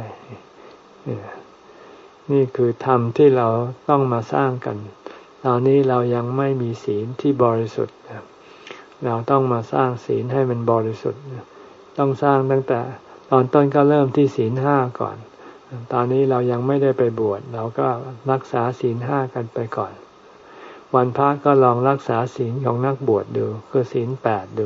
นี่คือธรรมที่เราต้องมาสร้างกันตอนนี้เรายังไม่มีศีลที่บริสุทธิ์เราต้องมาสร้างศีลให้มันบริสุทธิ์ต้องสร้างตั้งแต่ตอนต้นก็เริ่มที่ศีลห้าก่อนตอนนี้เรายังไม่ได้ไปบวชเราก็รักษาศีลห้ากันไปก่อนวันพระก็ลองรักษาศีลของนักบวชดูคือศีลแปดดู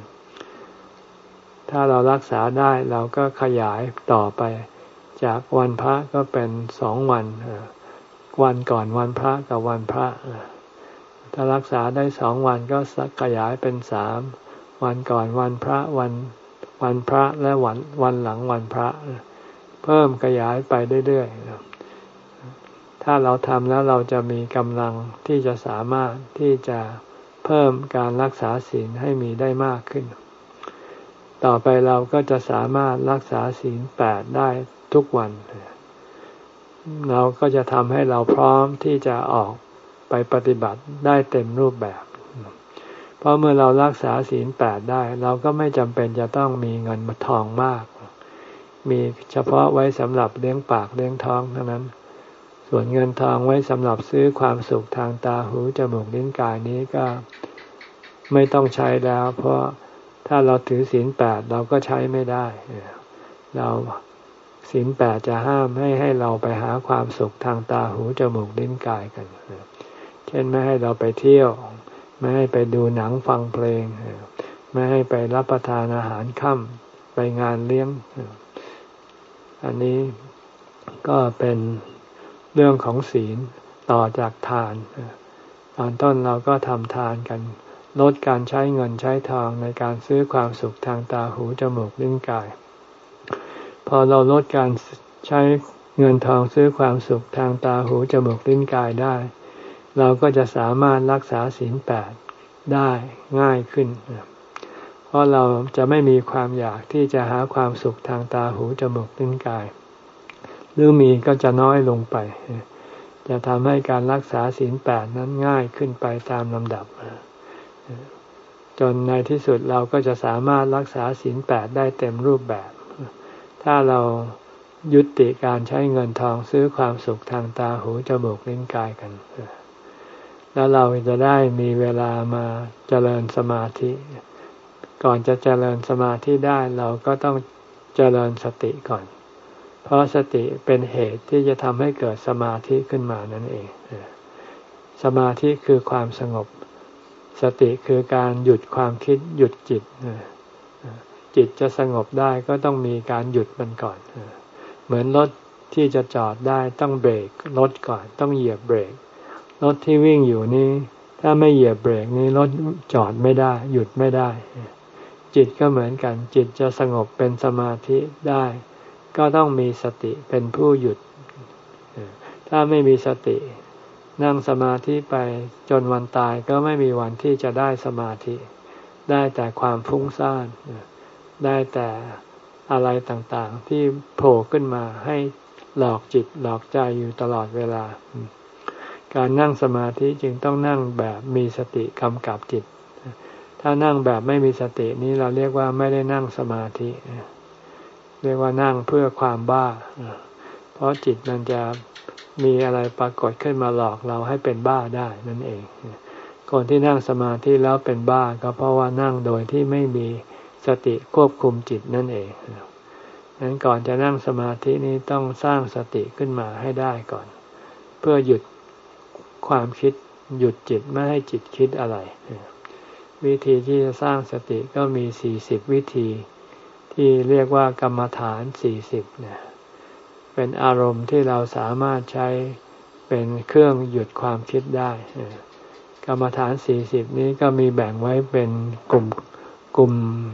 ถ้าเรารักษาได้เราก็ขยายต่อไปจากวันพระก็เป็นสองวันวันก่อนวันพระกับวันพระถ้ารักษาได้สองวันก็ขยายเป็นสามวันก่อนวันพระวันวันพระและวันวันหลังวันพระเพิ่มขยายไปเรื่อยๆถ้าเราทำแล้วเราจะมีกำลังที่จะสามารถที่จะเพิ่มการรักษาศีลให้มีได้มากขึ้นต่อไปเราก็จะสามารถรักษาศีลแปดได้ทุกวันเราก็จะทำให้เราพร้อมที่จะออกไปปฏิบัติได้เต็มรูปแบบเพราะเมื่อเรารักษาศีลแปดได้เราก็ไม่จำเป็นจะต้องมีเงินมาทองมากมีเฉพาะไว้สำหรับเลี้ยงปากเลี้ยงท้องเท่านั้นส่วนเงินทองไว้สำหรับซื้อความสุขทางตาหูจมูกลิ้นกายนี้ก็ไม่ต้องใช้แล้วเพราะถ้าเราถือศีลแปดเราก็ใช้ไม่ได้เราศีลแปดจะห้ามให้ให้เราไปหาความสุขทางตาหูจมูกลิ้นกายกันเช่นไม่ให้เราไปเที่ยวไม่ให้ไปดูหนังฟังเพลงไม่ให้ไปรับประทานอาหารค่ำไปงานเลี้ยงอันนี้ก็เป็นเรื่องของศีลต่อจากทานตอนต้นเราก็ทำทานกันลดการใช้เงินใช้ทองในการซื้อความสุขทางตาหูจมูกลิ้นกายพอเราลดการใช้เงินทองซื้อความสุขทางตาหูจมูกลิ้นกายได้เราก็จะสามารถรักษาศีลแปดได้ง่ายขึ้นเพราะเราจะไม่มีความอยากที่จะหาความสุขทางตาหูจมูกลิ้นกายหรือมีก็จะน้อยลงไปจะทำให้การรักษาศีลแปดนั้นง่ายขึ้นไปตามลำดับจนในที่สุดเราก็จะสามารถรักษาศีลแปดได้เต็มรูปแบบถ้าเรายุติการใช้เงินทองซื้อความสุขทางตาหูจมูกลิ้นกายกันแล้วเราจะได้มีเวลามาเจริญสมาธิก่อนจะเจริญสมาธิได้เราก็ต้องเจริญสติก่อนเพราะสติเป็นเหตุที่จะทำให้เกิดสมาธิขึ้นมานั่นเองสมาธิคือความสงบสติคือการหยุดความคิดหยุดจิตจิตจะสงบได้ก็ต้องมีการหยุดมันก่อนเหมือนรถที่จะจอดได้ต้องเบรกรถก่อนต้องเหยียบเบรกรถที่วิ่งอยู่นี้ถ้าไม่เหยียบเบรกนี้รถจอดไม่ได้หยุดไม่ได้จิตก็เหมือนกันจิตจะสงบเป็นสมาธิได้ก็ต้องมีสติเป็นผู้หยุดถ้าไม่มีสตินั่งสมาธิไปจนวันตายก็ไม่มีวันที่จะได้สมาธิได้แต่ความฟุ้งซ่านได้แต่อะไรต่างๆที่โผล่ขึ้นมาให้หลอกจิตหลอกใจอยู่ตลอดเวลาการนั่งสมาธิจึงต้องนั่งแบบมีสติกำกับจิตถ้านั่งแบบไม่มีสตินี้เราเรียกว่าไม่ได้นั่งสมาธิเรียกว่านั่งเพื่อความบ้าเพราะจิตมันจะมีอะไรปรากฏขึ้นมาหลอกเราให้เป็นบ้าได้นั่นเองคนที่นั่งสมาธิแล้วเป็นบ้าก็เพราะว่านั่งโดยที่ไม่มีสติควบคุมจิตนั่นเองดังนั้นก่อนจะนั่งสมาธินี้ต้องสร้างสติขึ้นมาให้ได้ก่อนเพื่อหยุดความคิดหยุดจิตไม่ให้จิตคิดอะไรวิธีที่จะสร้างสติก็มีสี่สิบวิธีที่เรียกว่ากรรมฐานสี่สิบเนี่ยเป็นอารมณ์ที่เราสามารถใช้เป็นเครื่องหยุดความคิดได้กรรมฐานสี่สิบนี้ก็มีแบ่งไว้เป็นกลุ่มกลุ่ม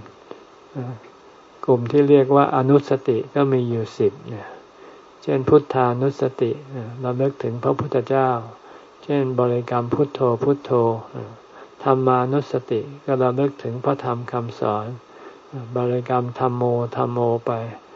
กลุ่มที่เรียกว่าอนุสติก็มีอยู่สิบเนี่ยเช่นพุทธานุสติเราเลิกถึงพระพุทธเจ้าเช่นบริกรรมพุทโธพุทโธธรรมานุสติก็เราเลิกถึงพระธรรมคำสอนบริกรรมธัมโมธัมโมไป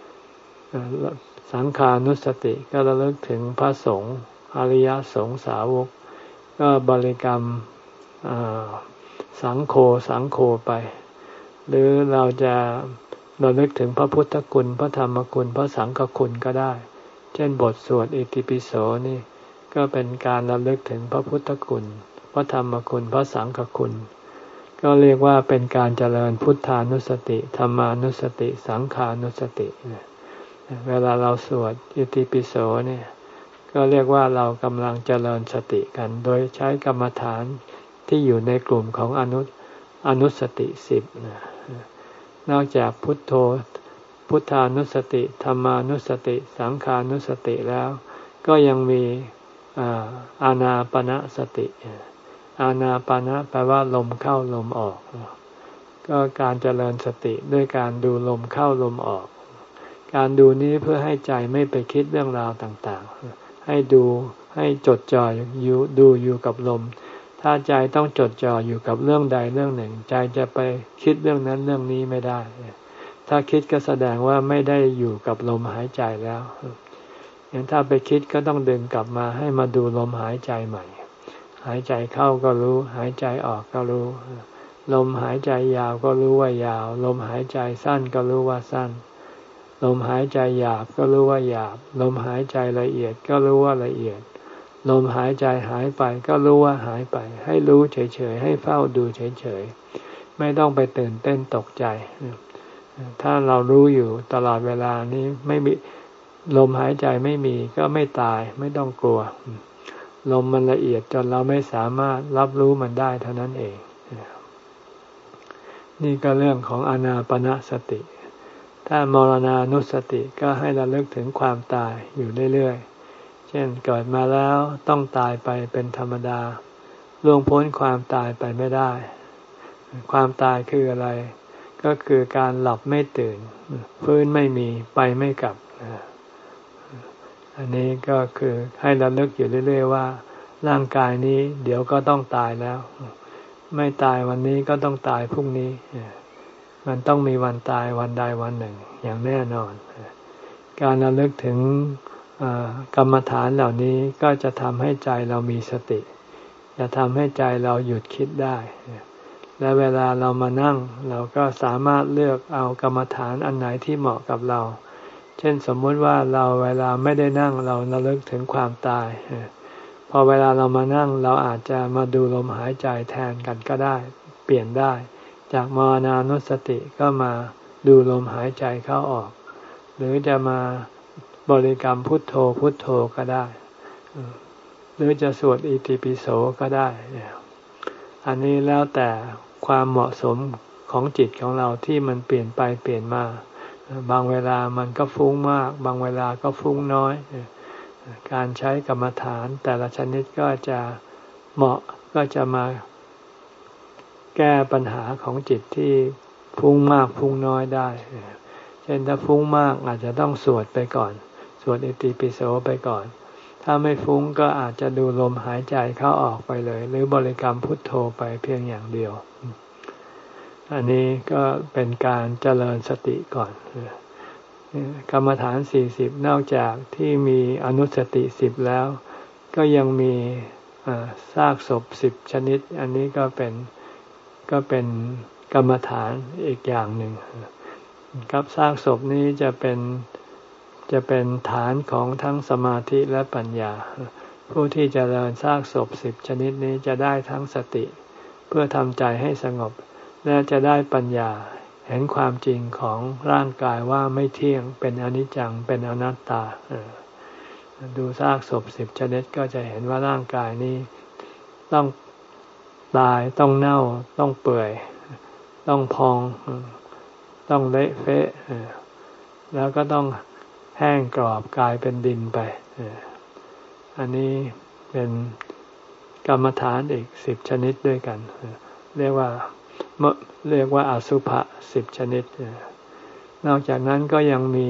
สังขานุสติก็เราเลิกถึงพระสงฆ์อริยสงฆ์สาวกก็บริกรรมสังโฆสังโฆไปหรือเราจะเราลึกถึงพระพุทธคุณพระธรรมคุณพระสังฆคุณก็ได้เช่นบทสวดอิติปิโสนี่ก็เป็นการระลึกถึงพระพุทธคุณพระธรรมคุณพระสังฆคุณก็เรียกว่าเป็นการเจริญพุทธานุสติธรรมานุสติสังขานุสติเวลาเราสวดอิติปิโสเนี่ยก็เรียกว่าเรากำลังเจริญสติกันโดยใช้กรรมฐานที่อยู่ในกลุ่มของอนุอนุสติสิบนอกจากพุทโธพุทธานุสติธรรมานุสติสังขานุสติแล้วก็ยังมีอานาปานสติอานาปานะแปลว่าลมเข้าลมออกก็การเจริญสติด้วยการดูลมเข้าลมออกการดูนี้เพื่อให้ใจไม่ไปคิดเรื่องราวต่างๆให้ดูให้จดจ่ออยู่ดูอยู่กับลมถ้าใจต้องจดจ่ออยู่กับเรื่องใดเรื่องหนึ่งใจจะไปคิดเรื่องนั้นเรื่องนี้ไม่ได้ถ้าคิดก็แสดงว่าไม่ได้อยู่กับลมหายใจแล้วอย่างถ้าไปคิดก็ต้องดึงกลับมาให้มาดูลมหายใจใหม่หายใจเข้าก็รู้หายใจออกก็รู้ลมหายใจยาวก็รู้ว่ายาวลมหายใจสั้นก็รู้ว่าสั้นลมหายใจหยาบก็รู้ว่าหยาบลมหายใจละเอียดก็รู้ว่าละเอียดลมหายใจหายไปก็รู้ว่าหายไปให้รู้เฉยๆให้เฝ้าดูเฉยๆไม่ต้องไปตื่นเต้นตกใจถ้าเรารู้อยู่ตลอดเวลานี้ไม่มีลมหายใจไม่มีก็ไม่ตายไม่ต้องกลัวลมมันละเอียดจนเราไม่สามารถรับรู้มันได้เท่านั้นเองนี่ก็เรื่องของอานาปานสติถ้ามรณานุสติก็ให้ระลึกถึงความตายอยู่เรื่อยๆเช่นเกิดมาแล้วต้องตายไปเป็นธรรมดาล่วงพ้นความตายไปไม่ได้ความตายคืออะไรก็คือการหลับไม่ตื่นฟื้นไม่มีไปไม่กลับอันนี้ก็คือให้ระลึกอยู่เรื่อยๆว่าร่างกายนี้เดี๋ยวก็ต้องตายแล้วไม่ตายวันนี้ก็ต้องตายพรุ่งนี้มันต้องมีวันตายวันใดวันหนึ่งอย่างแน่นอนการระลึกถึงกรรมฐานเหล่านี้ก็จะทำให้ใจเรามีสติจะทำให้ใจเราหยุดคิดได้และเวลาเรามานั่งเราก็สามารถเลือกเอากรรมฐานอันไหนที่เหมาะกับเราเช่นสมมติว่าเราเวลาไม่ได้นั่งเราระลึกถึงความตายพอเวลาเรามานั่งเราอาจจะมาดูลมหายใจแทนกันก็ได้เปลี่ยนได้จากมรณานุสติก็มาดูลมหายใจเข้าออกหรือจะมาบริกรรมพุทโธพุทโธก็ได้หรือจะสวดอิติปิโสก็ได้อันนี้แล้วแต่ความเหมาะสมของจิตของเราที่มันเปลี่ยนไปเปลี่ยนมาบางเวลามันก็ฟุ้งมากบางเวลาก็ฟุ้งน้อยการใช้กรรมฐานแต่ละชนิดก็จะเหมาะก็จะมาแก้ปัญหาของจิตที่ฟุ้งมากฟุ้งน้อยได้เช่นถ้าฟุ้งมากอาจจะต้องสวดไปก่อนสวดอิติปิโสไปก่อนถ้าไม่ฟุ้งก็อาจจะดูลมหายใจเข้าออกไปเลยหรือบริกรรมพุทโธไปเพียงอย่างเดียวอันนี้ก็เป็นการเจริญสติก่อนกรรมฐานสี่สิบนอกจากที่มีอนุสติสิบแล้วก็ยังมีซากศพสิบชนิดอันนี้ก็เป็นก็เป็นกรรมฐานอีกอย่างหนึ่งครับซากศพนี้จะเป็นจะเป็นฐานของทั้งสมาธิและปัญญาผู้ที่เจริญซากศพสิบชนิดนี้จะได้ทั้งสติเพื่อทำใจให้สงบและจะได้ปัญญาเห็นความจริงของร่างกายว่าไม่เที่ยงเป็นอนิจจังเป็นอนัตตาดูซากศพสิบชนิดก็จะเห็นว่าร่างกายนี้ต้องตายต้องเน่าต้องเปื่อยต้องพองต้องเละเฟะแล้วก็ต้องแห้งกรอบกลายเป็นดินไปอันนี้เป็นกรรมฐานอีกสิบชนิดด้วยกันเรียกว่าเรียกว่าอสุภะสิบชนิดนอกจากนั้นก็ยังมี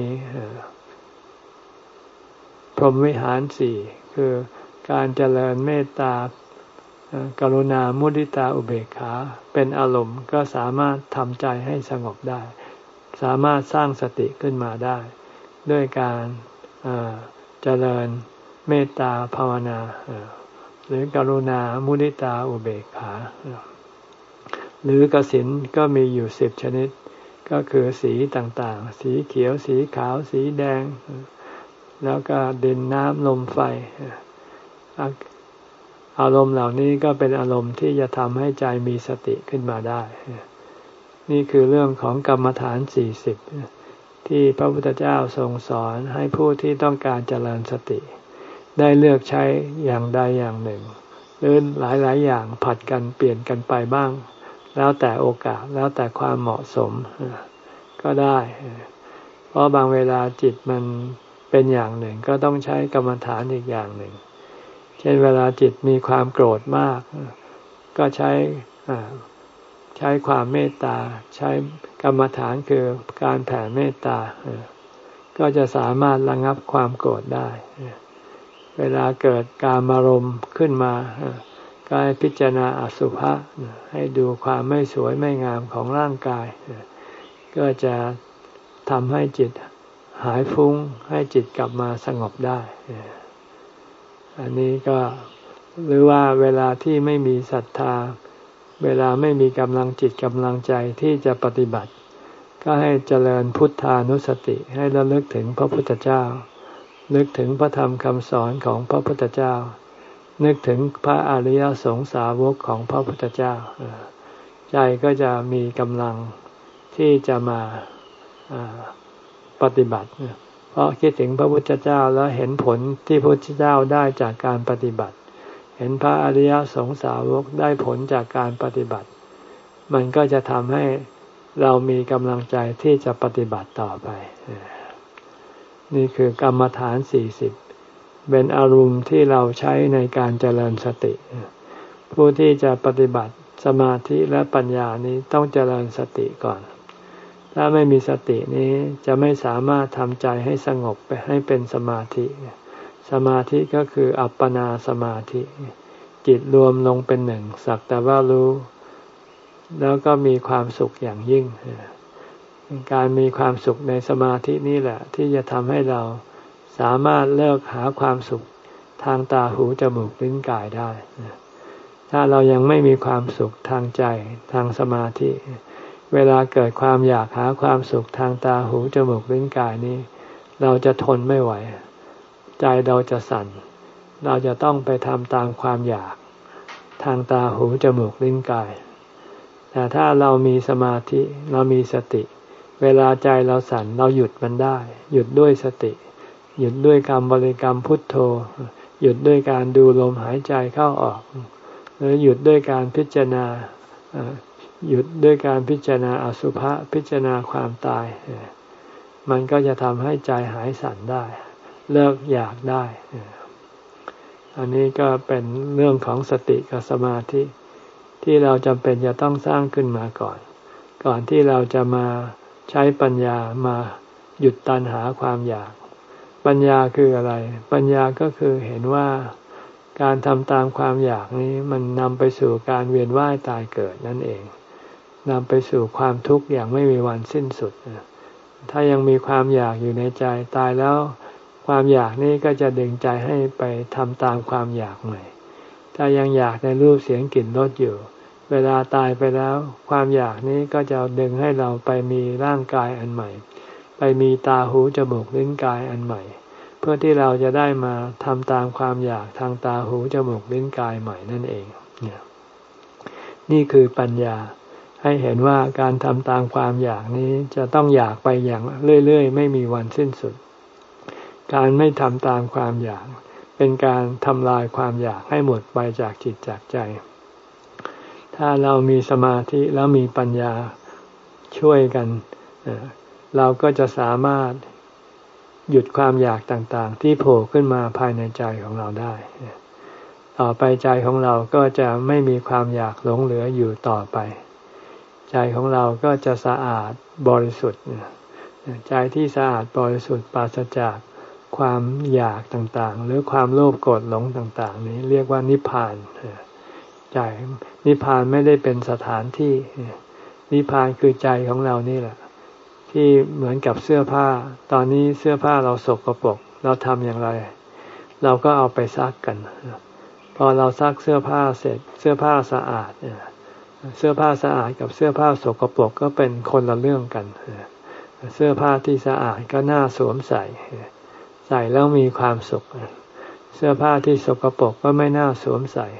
พรหมวิหารสี่คือการเจริญเมตตากรุณามุทิตาอุเบกขาเป็นอารมณ์ก็สามารถทำใจให้สงบได้สามารถสร้างสติขึ้นมาได้ด้วยการเจริญเมตตาภาวนาหรือกรุณามุทิตาอุเบกขาหรือกสิณก็มีอยู่สิบชนิดก็คือสีต่างๆสีเขียวสีขาวสีแดงแล้วก็ดินน้ำลมไฟออารมณ์เหล่านี้ก็เป็นอารมณ์ที่จะทำให้ใจมีสติขึ้นมาได้นี่คือเรื่องของกรรมฐานสี่สิบที่พระพุทธเจ้าทรงสอนให้ผู้ที่ต้องการเจริญสติได้เลือกใช้อย่างใดอย่างหนึ่งหรือหลายๆอย่างผัดกันเปลี่ยนกันไปบ้างแล้วแต่โอกาสแล้วแต่ความเหมาะสมก็ได้เพราะบางเวลาจิตมันเป็นอย่างหนึ่งก็ต้องใช้กรรมฐานอีกอย่างหนึ่งเช่นเวลาจิตมีความโกรธมากก็ใช้ใช้ความเมตตาใช้กรรมฐานคือการแผ่เมตตาก็จะสามารถระงับความโกรธได้เวลาเกิดกามารมณ์ขึ้นมาก็ให้พิจารณาอสุภะให้ดูความไม่สวยไม่งามของร่างกายก็จะทำให้จิตหายฟุ้งให้จิตกลับมาสงบได้อันนี้ก็หรือว่าเวลาที่ไม่มีศรัทธาเวลาไม่มีกำลังจิตกำลังใจที่จะปฏิบัติก็ให้เจริญพุทธานุสติให้ระลึกถึงพระพุทธเจ้านึกถึงพระธรรมคำสอนของพระพุทธเจ้านึกถึงพระอริยสงสาวกของพระพุทธเจ้าใจก็จะมีกำลังที่จะมาปฏิบัติเพราะคิดถึงพระพุทธเจ้าแล้วเห็นผลที่พระพุทธเจ้าได้จากการปฏิบัติเห็นพระอริยสงสาวกได้ผลจากการปฏิบัติมันก็จะทำให้เรามีกำลังใจที่จะปฏิบัติต่อไปนี่คือกรรมฐานสี่สิบเป็นอารมณ์ที่เราใช้ในการเจริญสติผู้ที่จะปฏิบัติสมาธิและปัญญานี้ต้องเจริญสติก่อนถ้าไม่มีสตินี้จะไม่สามารถทำใจให้สงบไปให้เป็นสมาธิสมาธิก็คืออัปปนาสมาธิจิตรวมลงเป็นหนึ่งสักแต่ว่ารู้แล้วก็มีความสุขอย่างยิ่งการมีความสุขในสมาธินี่แหละที่จะทำให้เราสามารถเลิกหาความสุขทางตาหูจมูกลิ้นกายได้ถ้าเรายังไม่มีความสุขทางใจทางสมาธิเวลาเกิดความอยากหาความสุขทางตาหูจมูกลิ้นกายนี้เราจะทนไม่ไหวใจเราจะสั่นเราจะต้องไปทำตามความอยากทางตาหูจมูกลิ้นกายแต่ถ้าเรามีสมาธิเรามีสติเวลาใจเราสั่นเราหยุดมันได้หยุดด้วยสติหยุดด้วยการบริกรรมพุทโธหยุดด้วยการดูลมหายใจเข้าออกหรือหยุดด้วยการพิจารณาหยุดด้วยการพิจารณาอสุภะพิจารณาความตายมันก็จะทำให้ใจหายสั่นได้เลิกอยากได้อันนี้ก็เป็นเรื่องของสติกับสมาธิที่เราจำเป็นจะต้องสร้างขึ้นมาก่อนก่อนที่เราจะมาใช้ปัญญามาหยุดตัณหาความอยากปัญญาคืออะไรปัญญาก็คือเห็นว่าการทำตามความอยากนี้มันนำไปสู่การเวียนว่ายตายเกิดนั่นเองนำไปสู่ความทุกข์อย่างไม่มีวันสิ้นสุดถ้ายังมีความอยากอยู่ในใจตายแล้วความอยากนี้ก็จะดึงใจให้ไปทำตามความอยากใหม่ถ้ายังอยากในรูปเสียงกลิ่นรสอยู่เวลาตายไปแล้วความอยากนี้ก็จะดึงให้เราไปมีร่างกายอันใหม่ไปมีตาหูจมูกลิ้นกายอันใหม่เพื่อที่เราจะได้มาทำตามความอยากทางตาหูจมูกลิ้นกายใหม่นั่นเองนี่คือปัญญาให้เห็นว่าการทำตามความอยากนี้จะต้องอยากไปอย่างเรื่อยๆไม่มีวันสิ้นสุดการไม่ทำตามความอยากเป็นการทำลายความอยากให้หมดไปจากจิตจากใจถ้าเรามีสมาธิแล้วมีปัญญาช่วยกันเราก็จะสามารถหยุดความอยากต่างๆที่โผล่ขึ้นมาภายในใจของเราได้ต่อไปใจของเราก็จะไม่มีความอยากหลงเหลืออยู่ต่อไปใจของเราก็จะสะอาดบริสุทธิ์ใจที่สะอาดบริสุทธิ์ปราศจากความอยากต่างๆหรือความโลภโกรธหลงต่างๆนี้เรียกว่านิพพานใจนิพพานไม่ได้เป็นสถานที่นิพพานคือใจของเรานี่แหละที่เหมือนกับเสื้อผ้าตอนนี้เสื้อผ้าเราสกปรกเราทำอย่างไรเราก็เอาไปซักกันพอเราซักเสื้อผ้าเสร็จเสื้อผ้าสะอาดเสื้อผ้าสะอาดกับเสื้อผ้าสกปรกก็เป็นคนละเรื่องกันเสื้อผ้าที่สะอาดก็น่าสวมใส่ใส่แล้วมีความสุขเสื้อผ้าที่สกปรกก็ไม่น่าสวมใส่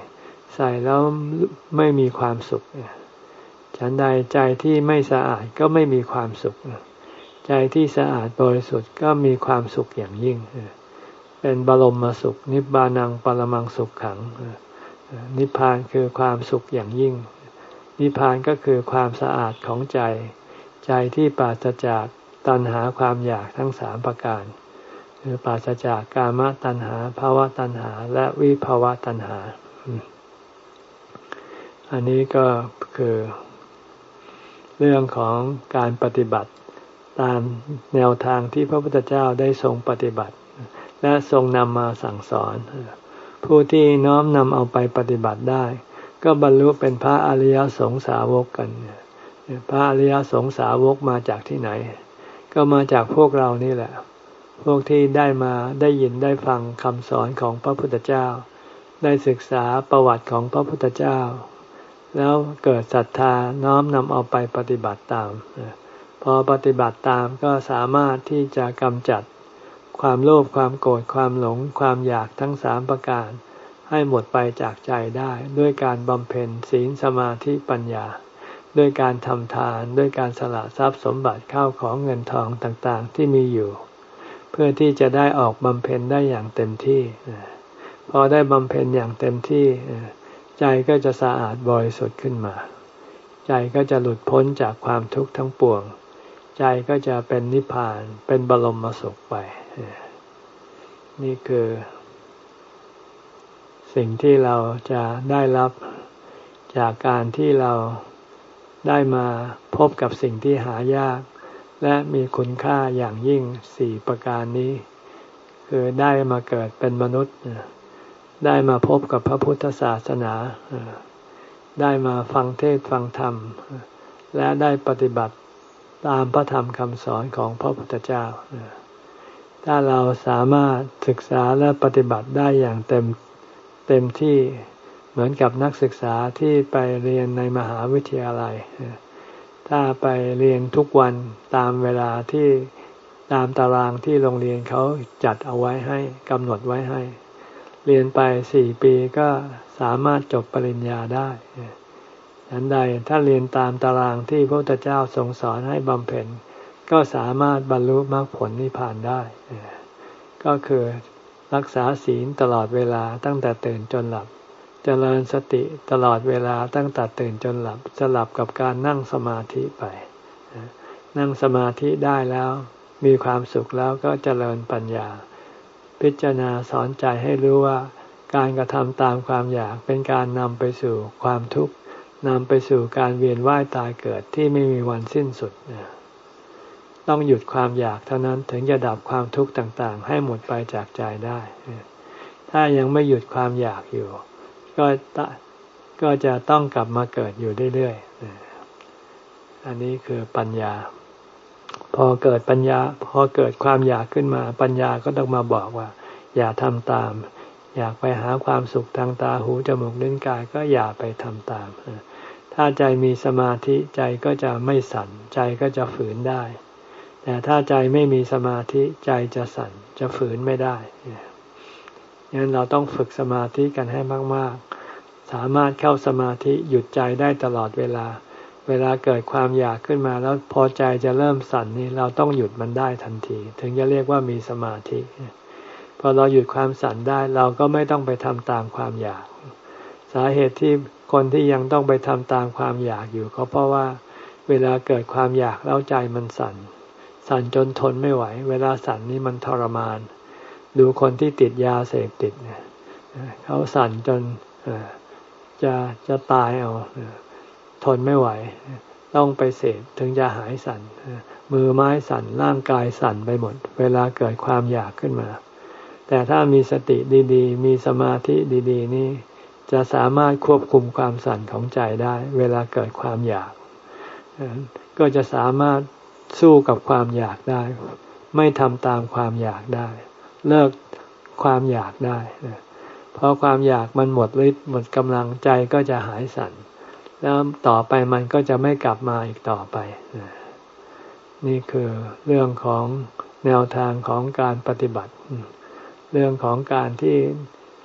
ใส่แล้วไม่มีความสุขฉันใดใจที่ไม่สะอาดก็ไม่มีความสุขใจที่สะอาดบริสุทธิ์ก็มีความสุขอย่างยิ่งเป็นบรมสุขนิพพานังปรมังสุขขังนิพพานคือความสุขอย่างยิ่งนิพพานก็คือความสะอาดของใจใจที่ปราศจากตัณหาความอยากทั้งสามประการคือปราศจากกามตัณหาภวตัณหาและวิภวตัณหาอันนี้ก็คือเรื่องของการปฏิบัติตามแนวทางที่พระพุทธเจ้าได้ทรงปฏิบัติและทรงนำมาสั่งสอนผู้ที่น้อมนำเอาไปปฏิบัติได้ก็บรรลุเป็นพระอริยสงสาวกกันพระอริยสงสาวกมาจากที่ไหนก็มาจากพวกเรานี่แหละพวกที่ได้มาได้ยินได้ฟังคำสอนของพระพุทธเจ้าได้ศึกษาประวัติของพระพุทธเจ้าแล้วเกิดศรัทธาน้อมนำเอาไปปฏิบัติตามพอปฏิบัติตามก็สามารถที่จะกำจัดความโลภความโกรธความหลงความอยากทั้งสามประการให้หมดไปจากใจได้ด้วยการบำเพ็ญศีลสมาธิปัญญาด้วยการทำทานด้วยการสละทรัพย์สมบัติข้าวของเงินทองต่างๆที่มีอยู่เพื่อที่จะได้ออกบำเพ็ญได้อย่างเต็มที่พอได้บำเพ็ญอย่างเต็มที่ใจก็จะสะอาดบริสุทธิ์ขึ้นมาใจก็จะหลุดพ้นจากความทุกข์ทั้งปวงใจก็จะเป็นนิพพานเป็นบรมสุขไปนี่คือสิ่งที่เราจะได้รับจากการที่เราได้มาพบกับสิ่งที่หายากและมีคุณค่าอย่างยิ่งสี่ประการนี้คือได้มาเกิดเป็นมนุษย์ได้มาพบกับพระพุทธศาสนาได้มาฟังเทศน์ฟังธรรมและได้ปฏิบัติตามพระธรรมคำสอนของพระพุทธเจ้าถ้าเราสามารถศึกษาและปฏิบัติได้อย่างเต็มเต็มที่เหมือนกับนักศึกษาที่ไปเรียนในมหาวิทยาลัยถ้าไปเรียนทุกวันตามเวลาที่ตามตารางที่โรงเรียนเขาจัดเอาไว้ให้กำหนดไว้ให้เรียนไปสี่ปีก็สามารถจบปริญญาได้ฉันใดถ้าเรียนตามตารางที่พระพุทธเจ้าทรงสอนให้บำเพ็ญก็สามารถบรรลุมรรคผลนิพพานได้ก็คือรักษาศีลตลอดเวลาตั้งแต่ตื่นจนหลับเจริญสติตลอดเวลาตั้งแต่ตื่นจนหลับสลับกับการนั่งสมาธิไปนั่งสมาธิได้แล้วมีความสุขแล้วก็เจริญปัญญาพิจารณาสอนใจให้รู้ว่าการกระทำตามความอยากเป็นการนำไปสู่ความทุกข์นำไปสู่การเวียนว่ายตายเกิดที่ไม่มีวันสิ้นสุดต้องหยุดความอยากเท่านั้นถึงจะดับความทุกข์ต่างๆให้หมดไปจากใจได้ถ้ายังไม่หยุดความอยากอยู่ก็ก็จะต้องกลับมาเกิดอยู่เรื่อยๆอันนี้คือปัญญาพอเกิดปัญญาพอเกิดความอยากขึ้นมาปัญญาก็ต้องมาบอกว่าอย่าทำตามอยากไปหาความสุขทางตาหูจมูกลิ้นกายก็อย่าไปทำตามถ้าใจมีสมาธิใจก็จะไม่สั่นใจก็จะฝืนได้แต่ถ้าใจไม่มีสมาธิใจจะสั่นจะฝืนไม่ได้งั้นเราต้องฝึกสมาธิกันให้มากๆสามารถเข้าสมาธิหยุดใจได้ตลอดเวลาเวลาเกิดความอยากขึ้นมาแล้วพอใจจะเริ่มสั่นนี่เราต้องหยุดมันได้ทันทีถึงจะเรียกว่ามีสมาธิพอเราหยุดความสั่นได้เราก็ไม่ต้องไปทำตามความอยากสาเหตุที่คนที่ยังต้องไปทำตามความอยากอยู่ก็เพราะว่าเวลาเกิดความอยากแล้วใจมันสั่นสั่นจนทนไม่ไหวเวลาสั่นนี่มันทรมานดูคนที่ติดยาเสพติดเนี่ยเขาสั่นจนจะจะตายเอาทนไม่ไหวต้องไปเสพถึงจะหายสั่นมือไม้สั่นร่างกายสั่นไปหมดเวลาเกิดความอยากขึ้นมาแต่ถ้ามีสติดีๆมีสมาธิดีๆนี่จะสามารถควบคุมความสั่นของใจได้เวลาเกิดความอยากก็จะสามารถสู้กับความอยากได้ไม่ทำตามความอยากได้เลิกความอยากได้เพราะความอยากมันหมดฤทธิ์หมดกำลังใจก็จะหายสั่นแล้วต่อไปมันก็จะไม่กลับมาอีกต่อไปนี่คือเรื่องของแนวทางของการปฏิบัติเรื่องของการที่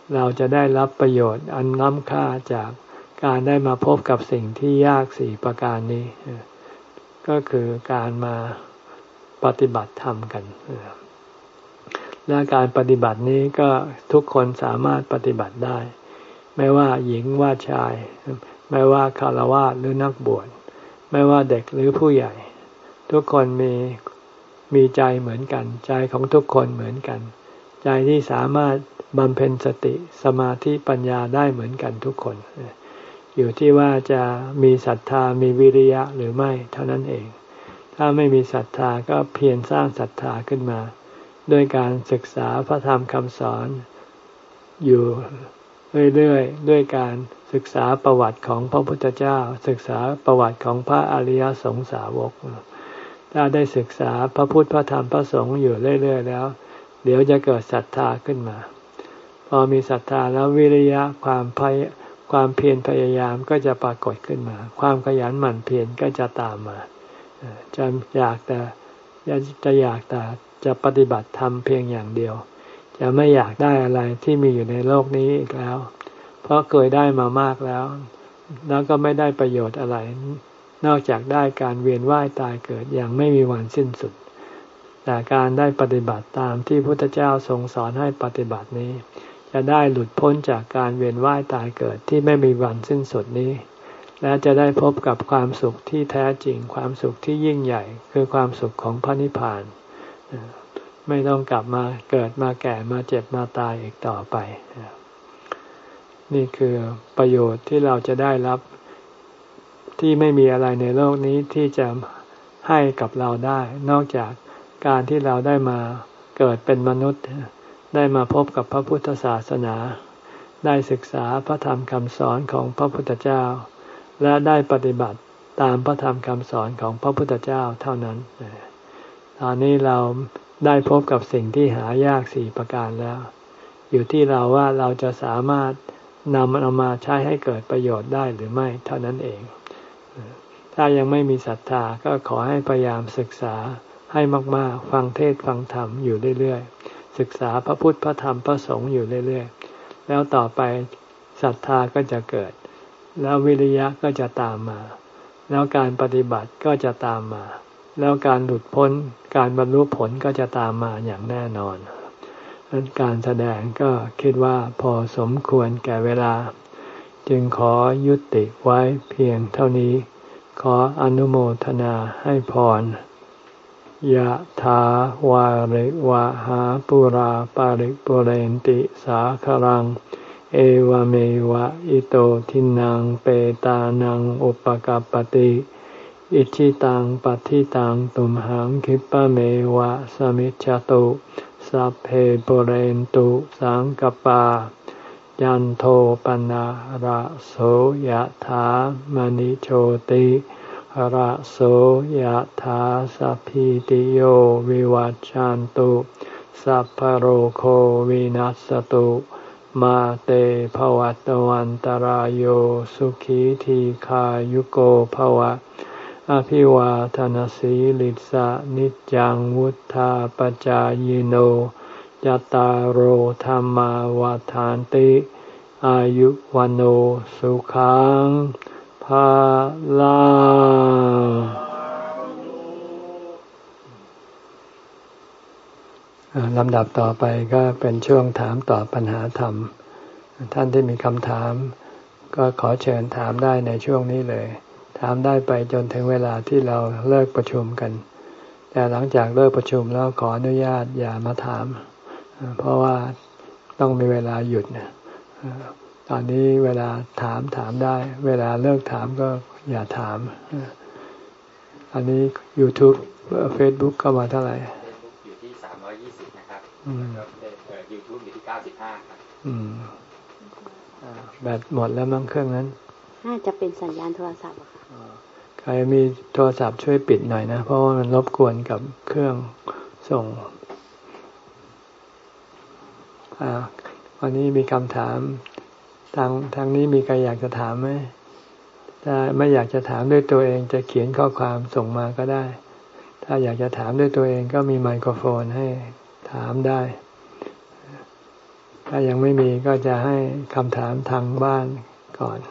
เราจะได้รับประโยชน์อันล้ำค่าจากการได้มาพบกับสิ่งที่ยากสี่ประการนี้ก็คือการมาปฏิบัติธรรมกันและการปฏิบัตินี้ก็ทุกคนสามารถปฏิบัติได้ไม่ว่าหญิงว่าชายไม่ว่าฆราวาสหรือนักบวชไม่ว่าเด็กหรือผู้ใหญ่ทุกคนมีมีใจเหมือนกันใจของทุกคนเหมือนกันใจที่สามารถบำเพ็ญสติสมาธิปัญญาได้เหมือนกันทุกคนอยู่ที่ว่าจะมีศรัทธามีวิริยะหรือไม่เท่านั้นเองถ้าไม่มีศรัทธาก็เพียรสร้างศรัทธาขึ้นมาด้วยการศึกษาพระธรรมคำสอนอยู่เรื่อยๆด้วยการศึกษาประวัติของพระพุทธเจ้าศึกษาประวัติของพระอริยสงสาวกถ้าได้ศึกษาพระพุทธพระธรรมพระสงฆ์อยู่เรื่อยๆแล้วเดี๋ยวจะเกิดศรัทธาขึ้นมาพอมีศรัทธาแล้ววิริยะความพยความเพียรพยายามก็จะปรากฏขึ้นมาความขยันหมั่นเพียรก็จะตามมาจะอยากแต่จะอยากแต่จะปฏิบัติธรรมเพียงอย่างเดียวจะไม่อยากได้อะไรที่มีอยู่ในโลกนี้อีกแล้วเพราะเคยได้มามากแล้วแล้วก็ไม่ได้ประโยชน์อะไรนอกจากได้การเวียนว่ายตายเกิดอย่างไม่มีวันสิ้นสุดแต่การได้ปฏิบัติตามที่พระพุทธเจ้าทรงสอนให้ปฏิบัตินี้จะได้หลุดพ้นจากการเวียนว่ายตายเกิดที่ไม่มีวันสิ้นสุดนี้และจะได้พบกับความสุขที่แท้จริงความสุขที่ยิ่งใหญ่คือความสุขของพระนิพพานไม่ต้องกลับมาเกิดมาแก่มาเจ็บมาตายอีกต่อไปนี่คือประโยชน์ที่เราจะได้รับที่ไม่มีอะไรในโลกนี้ที่จะให้กับเราได้นอกจากการที่เราได้มาเกิดเป็นมนุษย์ได้มาพบกับพระพุทธศาสนาได้ศึกษาพระธรรมคำสอนของพระพุทธเจ้าและได้ปฏิบัติตามพระธรรมคำสอนของพระพุทธเจ้าเท่านั้นตอนนี้เราได้พบกับสิ่งที่หายากสี่ประการแล้วอยู่ที่เราว่าเราจะสามารถนำมันเอามาใช้ให้เกิดประโยชน์ได้หรือไม่เท่านั้นเองถ้ายังไม่มีศรัทธาก็ขอให้พยายามศึกษาให้มากๆฟังเทศน์ฟังธรรมอยู่เรื่อยๆศึกษาพระพุทธพระธรรมพระสงฆ์อยู่เรื่อยๆแล้วต่อไปศรัทธาก็จะเกิดแล้ววิริยะก็จะตามมาแล้วการปฏิบัติก็จะตามมาแล้วการหลุดพ้นการบรรลุผลก็จะตามมาอย่างแน่นอนการแสดงก็คิดว่าพอสมควรแก่เวลาจึงขอยุติไว้เพียงเท่านี้ขออนุโมทนาให้พรยะถาวาริวะหาปุราปาริปุเรนติสาครังเอวเมวะอิโตทินังเปตานังอุปกัปปติอิชิตังปัฏฐิตังตุมหังคิปะเมวะสมิจฉตุสัพเพปุเรนตุสังกปายันโทปนะระโสยถามณิโชติระโสยถาสัพพิติโยวิวัจจันตุสัพพโรโควินัสตุมาเตภวัตวันตารโยสุขีทีขายุโกภวะอภิวาทนสีลิสะนิจังวุธาปจายโนยตารโอธรรมาวาทานติอายุวันโอสุขังภาลังลำดับต่อไปก็เป็นช่วงถามตอบปัญหาธรรมท่านที่มีคำถามก็ขอเชิญถามได้ในช่วงนี้เลยถามได้ไปจนถึงเวลาที่เราเลิกประชุมกันแต่หลังจากเลิกประชุมแล้วขออนุญาตอย่ามาถามเพราะว่าต้องมีเวลาหยุดตอนนี้เวลาถามถามได้เวลาเลิกถามก็อย่าถามอันนี้ YouTube Facebook เข้ามาเท่าไหร่ Facebook อยู่ที่สามร้อยยี่สิบนะครับแล้วก็ YouTube อยู่ที่เก้าสิบห้าครับอืมแบตหมดแล้วมั้งเครื่องนั้นน่าจะเป็นสัญญาณโทรศัพท์อะค่ะใครมีโทรศัพท์ช่วยปิดหน่อยนะเพราะว่ามันรบกวนกับเครื่องส่งอ่าวันนี้มีคำถามทางทางนี้มีใครอยากจะถามไหมถ้าไม่อยากจะถามด้วยตัวเองจะเขียนข้อความส่งมาก็ได้ถ้าอยากจะถามด้วยตัวเองก็มีไมโครโฟนให้ถามได้ถ้ายังไม่มีก็จะให้คำถามทางบ้านก่อน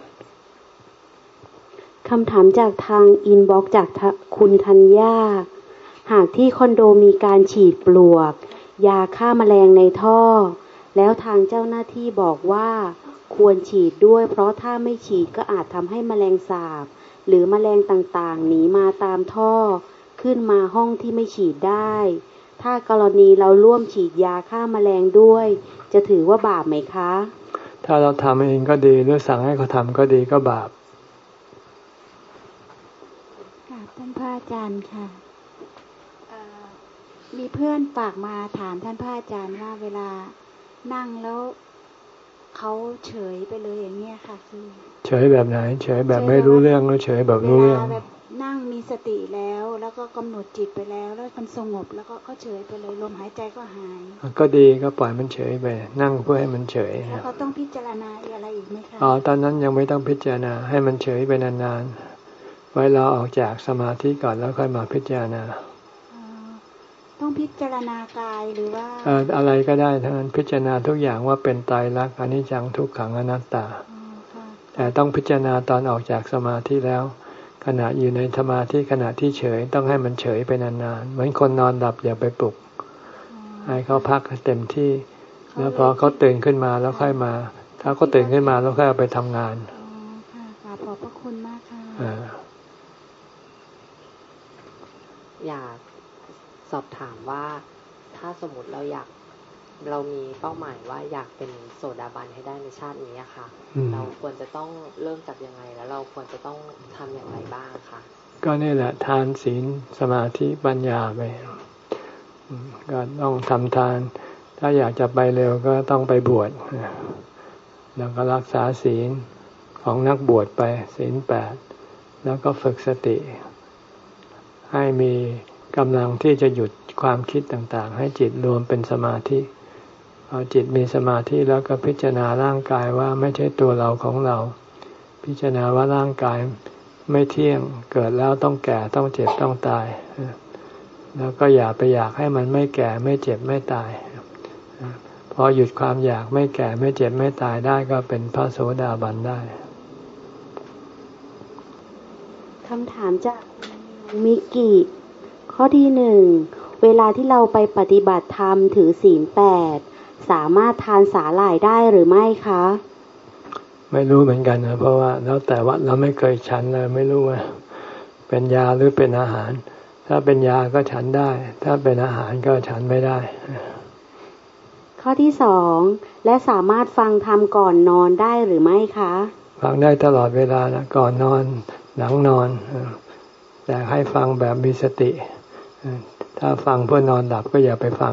คำถามจากทางอินบ็อกซ์จากคุณธัญญาหากที่คอนโดมีการฉีดปลวกยาฆ่าแมลงในท่อแล้วทางเจ้าหน้าที่บอกว่าควรฉีดด้วยเพราะถ้าไม่ฉีดก็อาจทำให้แมลงสาบหรือแมลงต่างๆหนีมาตามท่อขึ้นมาห้องที่ไม่ฉีดได้ถ้ากรณีเราร่วมฉีดยาฆ่าแมลงด้วยจะถือว่าบาปไหมคะถ้าเราทำเองก็ดีหรือสั่งให้เขาทำก็ดีก็บาปกราบท่านพระอาจารย์ค่ะมีเพื่อนฝากมาถามท่านพระอาจารย์ว่าเวลานั่งแล้วเขาเฉยไปเลยอย่างเงี้ยค่ะคือเฉยแบบไหนเฉยแบบไม่รู้เรื่องหรือเฉยแบบรู้เรื่องแบบนั่งมีสติแล้วแล้วก็กำหนดจิตไปแล้วแล้วมันสงบแล้วก็เขาเฉยไปเลยลมหายใจก็หายก็ดีก็ปล่อยมันเฉยไปนั่งเพื่อให้มันเฉยแล้วเขาต้องพิจารณาอะไรอีกไหมคะอ๋อตอนนั้นยังไม่ต้องพิจารณาให้มันเฉยไปนานๆไว้เราออกจากสมาธิก่อนแล้วค่อยมาพิจารณาต้องพิจารณากายหรือว่าเอ่ออะไรก็ได้ทั้งนั้นพิจารณาทุกอย่างว่าเป็นไตรลักษณ์อนิจจังทุกขังอนัตตาแต่ต้องพิจารณาตอนออกจากสมาธิแล้วขณะอยู่ในสมาธิขณะที่เฉยต้องให้มันเฉยไปนานๆเหมือนคนนอนหลับอย่าไปปลุกให้เขาพักเต็มที่แล้วพอเขาตื่นขึ้นมาแล้วค่อยมาถ้าเขาตื่นขึ้นมาแล้วค่อยเอาไปทำงานค่ะขอบพระคุณมากค่ะอยากสอบถามว่าถ้าสมมติเราอยากเรามีเป้าหมายว่าอยากเป็นโสดาบันให้ได้ในชาตินี้ค่ะเราควรจะต้องเริ่มจากยังไงแล้วเราควรจะต้องทำอย่างไรบ้างคะก็นี่แหละทานศีลสมาธิปัญญาไปก็ต้องทำทานถ้าอยากจะไปเร็วก็ต้องไปบวชแล้วก็รักษาศีลของนักบวชไปศีลแปดแล้วก็ฝึกสติให้มีกำลังที่จะหยุดความคิดต่างๆให้จิตรวมเป็นสมาธิพอจิตมีสมาธิแล้วก็พิจารณาร่างกายว่าไม่ใช่ตัวเราของเราพิจารณาว่าร่างกายไม่เที่ยงเกิดแล้วต้องแก่ต้องเจ็บต้องตายแล้วก็อย่าไปอยากให้มันไม่แก่ไม่เจ็บไม่ตายพอหยุดความอยากไม่แก่ไม่เจ็บไม่ตายได้ก็เป็นพระโสดาบันได้คำถามจากมิกิข้อที่หนึ่งเวลาที่เราไปปฏิบัติธรรมถือศีลแปดสามารถทานสาหร่ายได้หรือไม่คะไม่รู้เหมือนกันนะเพราะว่าแล้วแต่ว่าเราไม่เคยฉันเลยไม่รู้ว่าเป็นยาหรือเป็นอาหารถ้าเป็นยาก็ฉันได้ถ้าเป็นอาหารก็ฉันไม่ได้ข้อที่สองและสามารถฟังธรรมก่อนนอนได้หรือไม่คะฟังได้ตลอดเวลานะก่อนนอนหลังนอนแต่ให้ฟังแบบมีสติถ้าฟังเพื่อนอนหลับก็อย่าไปฟัง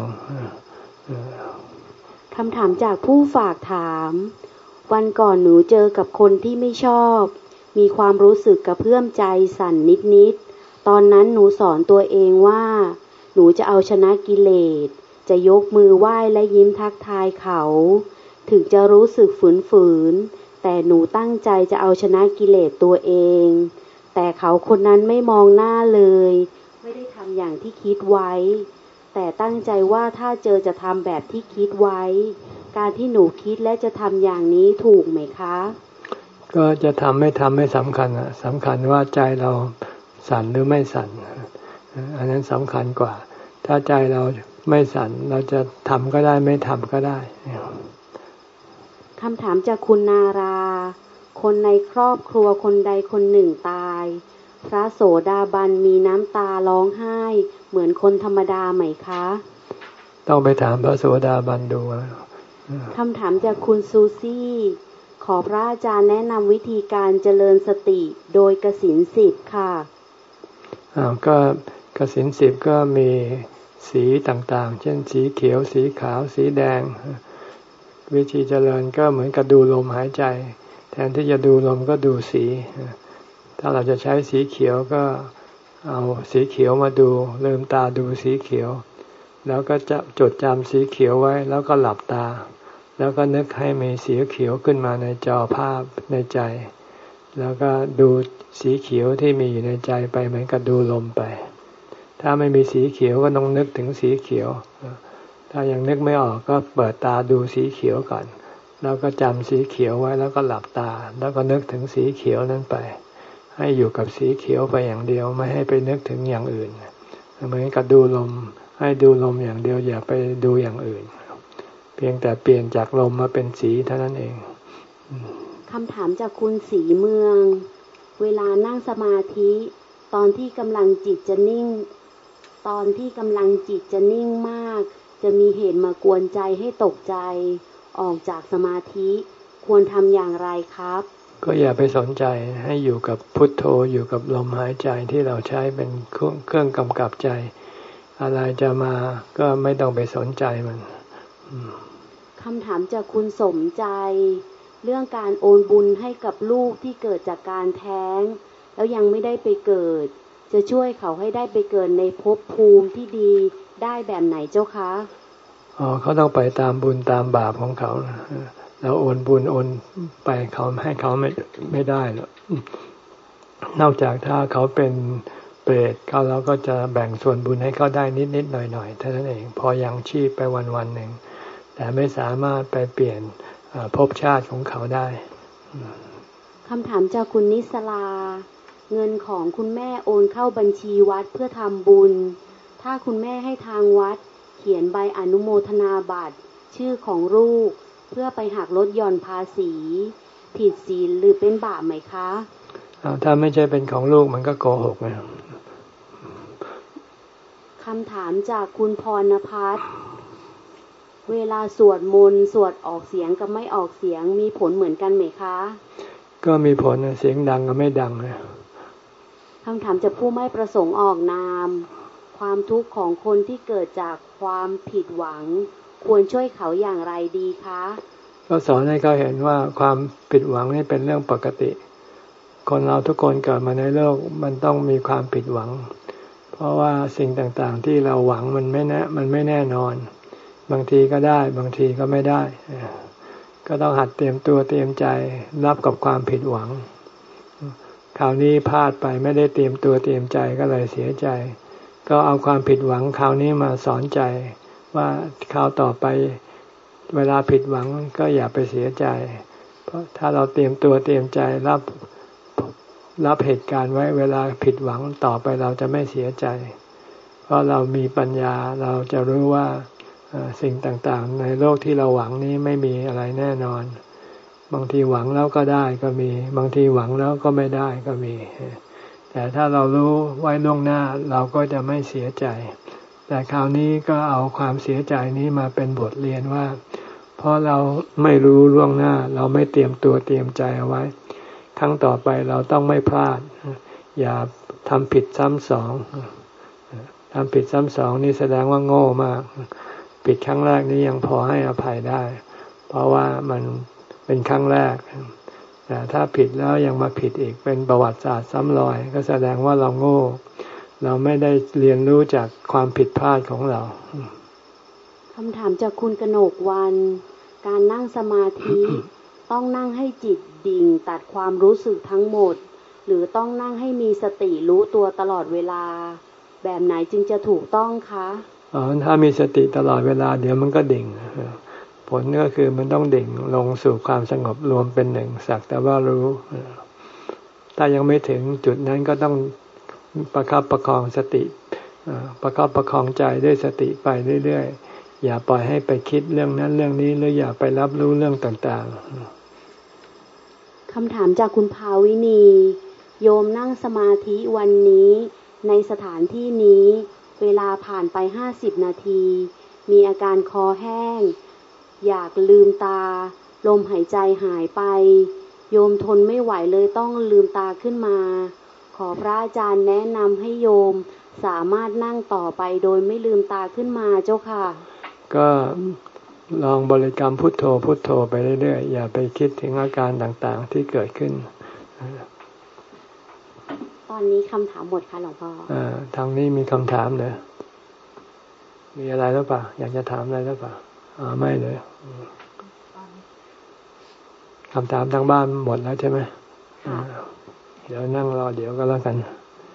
คำถามจากผู้ฝากถามวันก่อนหนูเจอกับคนที่ไม่ชอบมีความรู้สึกกระเพื่อมใจสั่นนิดๆตอนนั้นหนูสอนตัวเองว่าหนูจะเอาชนะกิเลสจะยกมือไหว้และยิ้มทักทายเขาถึงจะรู้สึกฝืนๆแต่หนูตั้งใจจะเอาชนะกิเลสตัวเองแต่เขาคนนั้นไม่มองหน้าเลยไม่ได้ทำอย่างที่คิดไว้แต่ตั้งใจว่าถ้าเจอจะทำแบบที่คิดไว้การที่หนูคิดและจะทำอย่างนี้ถูกไหมคะก็จะทำไม่ทำไม่สำคัญอ่ะสำคัญว่าใจเราสั่นหรือไม่สั่นอันนั้นสำคัญกว่าถ้าใจเราไม่สั่นเราจะทำก็ได้ไม่ทำก็ได้คำถามจากคุณนาราคนในครอบครัวคนใดคนหนึ่งตายพระโสดาบันมีน้ำตาร้องไห้เหมือนคนธรรมดาไหมคะต้องไปถามพระโสดาบันดูคำถามจากคุณซูซี่ขอพระอาจารย์แนะนำวิธีการเจริญสติโดยกสิณสิบค่ะอ้าวก็กสิณสิบก็มีสีต่างๆเช่นสีเขียวสีขาวสีแดงวิธีเจริญก็เหมือนกับดูลมหายใจแทนที่จะดูลมก็ดูสีถ้าเราจะใช้สีเขียวก็เอาสีเขียวมาดูลืมตาดูสีเขียวแล้วก็จะจดจำสีเขียวไว้แล้วก็หลับตาแล้วก็นึกให้มีสีเขียวขึ้นมาในจอภาพในใจแล้วก็ดูสีเขียวที่มีอยู่ในใจไปเหมือนกับดูลมไปถ้าไม่มีสีเขียวก็ต้องนึกถึงสีเขียวถ้ายังนึกไม่ออกก็เปิดตาดูสีเขียวก่อนแล้วก็จำสีเขียวไว้แล้วก็หลับตาแล้วก็นึกถึงสีเขียวนั้นไปให้อยู่กับสีเขียวไปอย่างเดียวไม่ให้ไปนึกถึงอย่างอื่นเหมือนกับดูลมให้ดูลมอย่างเดียวอย่าไปดูอย่างอื่นเพียงแต่เปลี่ยนจากลมมาเป็นสีเท่านั้นเองคำถามจากคุณสีเมืองเวลานั่งสมาธิตอนที่กำลังจิตจะนิ่งตอนที่กำลังจิตจะนิ่งมากจะมีเหตุมากวนใจให้ตกใจออกจากสมาธิควรทำอย่างไรครับก็อย่าไปสนใจให้อยู่กับพุทโธอยู่กับลมหายใจที่เราใช้เป็นเครื่องกำกับใจอะไรจะมาก็ไม่ต้องไปสนใจมันคำถามจากคุณสมใจเรื่องการโอนบุญให้กับลูกที่เกิดจากการแท้งแล้วยังไม่ได้ไปเกิดจะช่วยเขาให้ได้ไปเกิดในภพภูมิที่ดีได้แบบไหนเจ้าคะอ๋อเขาต้องไปตามบุญตามบาปของเขาแล้วโอนบุญโอนไปเขาให้เขาไม่ไม่ได้หรอกนอกจากถ้าเขาเป็นเปรตเขาเราก็จะแบ่งส่วนบุญให้เขาได้นิดนิดหน่อยหน่อยเท่านั้นเองพอยังชีพไปวันวันหนึ่งแต่ไม่สามารถไปเปลี่ยนภพชาติของเขาได้คำถามจากคุณนิสลาเงินของคุณแม่โอนเข้าบัญชีวัดเพื่อทำบุญถ้าคุณแม่ให้ทางวัดเขียนใบอนุโมทนาบัตรชื่อของลูกเพื่อไปหักลดหย่อนภาษีผิดศีลหรือเป็นบาปไหมคะถ้าไม่ใช่เป็นของลูกมันก็โกหกไงคำถามจากคุณพรณพัฒน์เวลาสวดมนต์สวดออกเสียงกับไม่ออกเสียงมีผลเหมือนกันไหมคะก็มีผลเสียงดังกับไม่ดังนะคำถามจากผู้ไม่ประสงค์ออกนามความทุกข์ของคนที่เกิดจากความผิดหวังควรช่วยเขาอย่างไรดีคะก็สอนให้เขาเห็นว่าความผิดหวังนี่เป็นเรื่องปกติคนเราทุกคนเกิดมาในโลกมันต้องมีความผิดหวังเพราะว่าสิ่งต่างๆที่เราหวังมันไม่แน่มันไม่แน่นอนบางทีก็ได้บางทีก็ไม่ได้ก็ต้องหัดเตรียมตัวเตรียมใจรับกับความผิดหวังคราวนี้พลาดไปไม่ได้เตรียมตัวเตรียมใจก็เลยเสียใจก็เอาความผิดหวังคราวนี้มาสอนใจว่าคราวต่อไปเวลาผิดหวังก็อย่าไปเสียใจเพราะถ้าเราเตรียมตัวเตรียมใจรับรับเหตุการณ์ไว้เวลาผิดหวังต่อไปเราจะไม่เสียใจเพราะเรามีปัญญาเราจะรู้ว่าสิ่งต่างๆในโลกที่เราหวังนี้ไม่มีอะไรแน่นอนบางทีหวังแล้วก็ได้ก็มีบางทีหวังแล้วก็ไม่ได้ก็มีแต่ถ้าเรารู้ไว้ล่วงหน้าเราก็จะไม่เสียใจแต่คราวนี้ก็เอาความเสียใจนี้มาเป็นบทเรียนว่าเพราะเราไม่รู้ล่วงหน้าเราไม่เตรียมตัวเตรียมใจเอาไว้ครั้งต่อไปเราต้องไม่พลาดอย่าทำผิดซ้ำสองทำผิดซ้ำสองนี่แสดงว่าโง่มากผิดครั้งแรกนี้ยังพอให้อภัยได้เพราะว่ามันเป็นครั้งแรกแต่ถ้าผิดแล้วยังมาผิดอีกเป็นประวัติศาสตร์ซ้ำรอยก็แสดงว่าเราโง่เราไม่ได้เรียนรู้จากความผิดพลาดของเราคำถามจากคุณกนกวันการนั่งสมาธิ ต้องนั่งให้จิตดิ่งตัดความรู้สึกทั้งหมดหรือต้องนั่งให้มีสติรู้ตัวตลอดเวลาแบบไหนจึงจะถูกต้องคะอ๋อถ้ามีสติตลอดเวลาเดี๋ยวมันก็ดิ่งผลก็คือมันต้องดิ่งลงสู่ความสงบรวมเป็นหนึ่งสักแต่ว่ารู้ถ้ายังไม่ถึงจุดนั้นก็ต้องประคับประคองสติประคับประคองใจด้วยสติไปเรื่อยๆอย่าปล่อยให้ไปคิดเรื่องนั้นเรื่องนี้หรืออย่าไปรับรู้เรื่องต่างๆคำถามจากคุณภาวินีโยมนั่งสมาธิวันนี้ในสถานที่นี้เวลาผ่านไปห้าสิบนาทีมีอาการคอแห้งอยากลืมตาลมหายใจหายไปโยมทนไม่ไหวเลยต้องลืมตาขึ้นมาขอพระอาจารย์แนะนำให้โยมสามารถนั่งต่อไปโดยไม่ลืมตาขึ้นมาเจ้าค่ะก็ลองบริกรรมพุทโธพุทโธไปเรื่อยๆอย่าไปคิดถึงอาการต่างๆที่เกิดขึ้นตอนนี้คำถามหมดค่ะหลวงพ่ออ่าทางนี้มีคำถามเหรอมีอะไรหรือเปล่าอยากจะถามอะไรหรือเปล่าอ่าไม่เลยคำถามทางบ้านหมดแล้วใช่ไหมเดี๋ยวนั่งรอเดี๋ยวก็แล้วกัน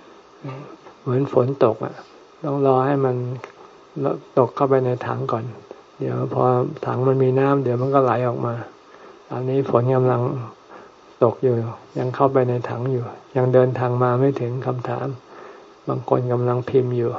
เหมือนฝนตกอ่ะต้องรอให้มันตกเข้าไปในถังก่อนเดี๋ยวพอถังมันมีน้ำเดี๋ยวมันก็ไหลออกมาตอนนี้ฝนกำลังตกอยู่ยังเข้าไปในถังอยู่ยังเดินทางมาไม่ถึงคำถามบางคนกำลังพิมพ์อยู่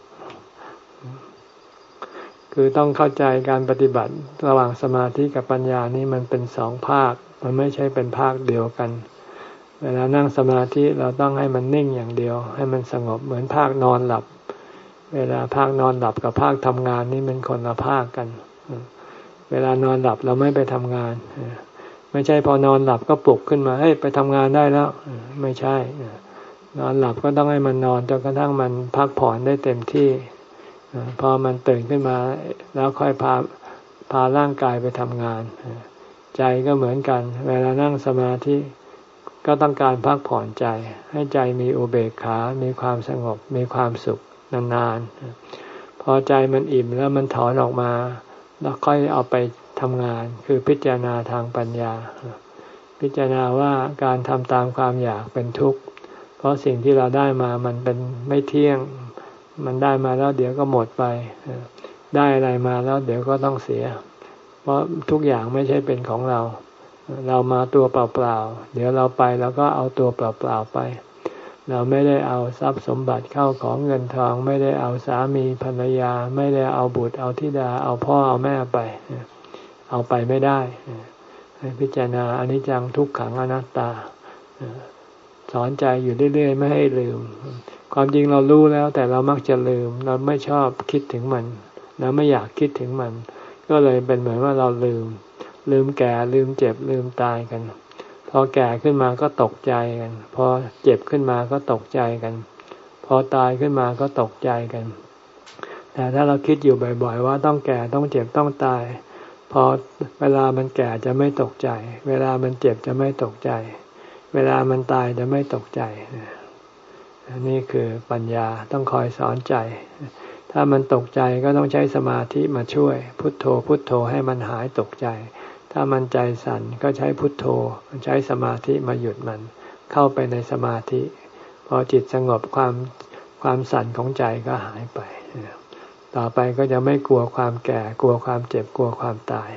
คือต้องเข้าใจการปฏิบัติระหว่างสมาธิกับปัญญานี่มันเป็นสองภาคมันไม่ใช่เป็นภาคเดียวกันเวลานั่งสมาธิเราต้องให้มันนิ่งอย่างเดียวให้มันสงบเหมือนภาคนอนหลับเวลาภาคนอนหลับกับภาคทำงานนี่มันคนละภาคกันเวลานอนหลับเราไม่ไปทำงานไม่ใช่พอนอนหลับก็ปลุกขึ้นมาเฮ้ยไปทำงานได้แล้วไม่ใช่นอนหลับก็ต้องให้มันนอนจนกระทั่งมันพักผ่อนได้เต็มที่พอมันตื่นขึ้นมาแล้วค่อยพาพาร่างกายไปทำงานใจก็เหมือนกันเวลานั่งสมาธิก็ต้องการพักผ่อนใจให้ใจมีอุเบกขามีความสงบมีความสุขนานๆพอใจมันอิ่มแล้วมันถอนออกมาแล้วค่อยเอาไปทำงานคือพิจารณาทางปัญญาพิจารณาว่าการทำตามความอยากเป็นทุกข์เพราะสิ่งที่เราได้มามันเป็นไม่เที่ยงมันได้มาแล้วเดี๋ยวก็หมดไปได้อะไรมาแล้วเดี๋ยวก็ต้องเสียเพราะทุกอย่างไม่ใช่เป็นของเราเรามาตัวเปล่าๆเดี๋ยวเราไปแล้วก็เอาตัวเปล่าๆไปเราไม่ได้เอาทรัพย์สมบัติเข้าของเงินทองไม่ได้เอาสามีภรรยาไม่ได้เอาบุตรเอาธิดาเอาพ่อเอาแม่ไปเอาไปไม่ได้ให้พิจารณาอนิจจังทุกขังอนัตตาสอนใจอยู่เรื่อยๆไม่ให้ลืมความจริงเรารู้แล้วแต่เรามักจะลืมเราไม่ชอบคิดถึงมันเราไม่อยากคิดถึงมันก็เลยเป็นเหมือนว่าเราลืมลืมแก่ลืมเจ็บลืมตายกันพอแก่ขึ้นมาก็ตกใจกันพอเจ็บขึ้นมาก็ตกใจกันพอตายขึ้นมาก็ตกใจกันแต่ถ้าเราคิดอยู่บ่อยๆว่าต้องแก่ต้องเจ็บต้องตายพอเวลามันแก่จะไม่ตกใจเวลามันเจ็บจะไม่ตกใจเวลามันตายจะไม่ตกใจนี่คือปัญญาต้องคอยสอนใจถ้ามันตกใจก็ต้องใช้สมาธิมาช่วยพุทโธพุทโธให้มันหายตกใจถ้ามันใจสั่นก็ใช้พุทโธใช้สมาธิมาหยุดมันเข้าไปในสมาธิพอจิตสงบความความสั่นของใจก็หายไปต่อไปก็จะไม่กลัวความแก่กลัวความเจ็บกลัวความตาย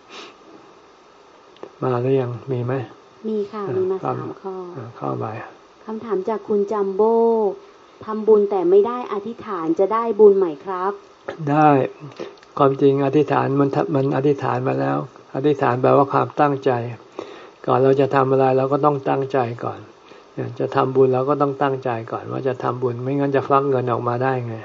มาหรือยังมีไหมมีค่ะมีมาสามข้อเข้าไปคำถามจากคุณจัมโบ้ทำบุญแต่ไม่ได้อธิษฐานจะได้บุญไหมครับได้ความจริงอธิษฐานมันมันอธิษฐานมาแล้วอธิษฐานแปลว่าความตั้งใจก่อนเราจะทำอะไรเราก็ต้องตั้งใจก่อนจะทำบุญเราก็ต้องตั้งใจก่อนว่าจะทำบุญไม่งั้นจะฟักเงินออกมาได้ไง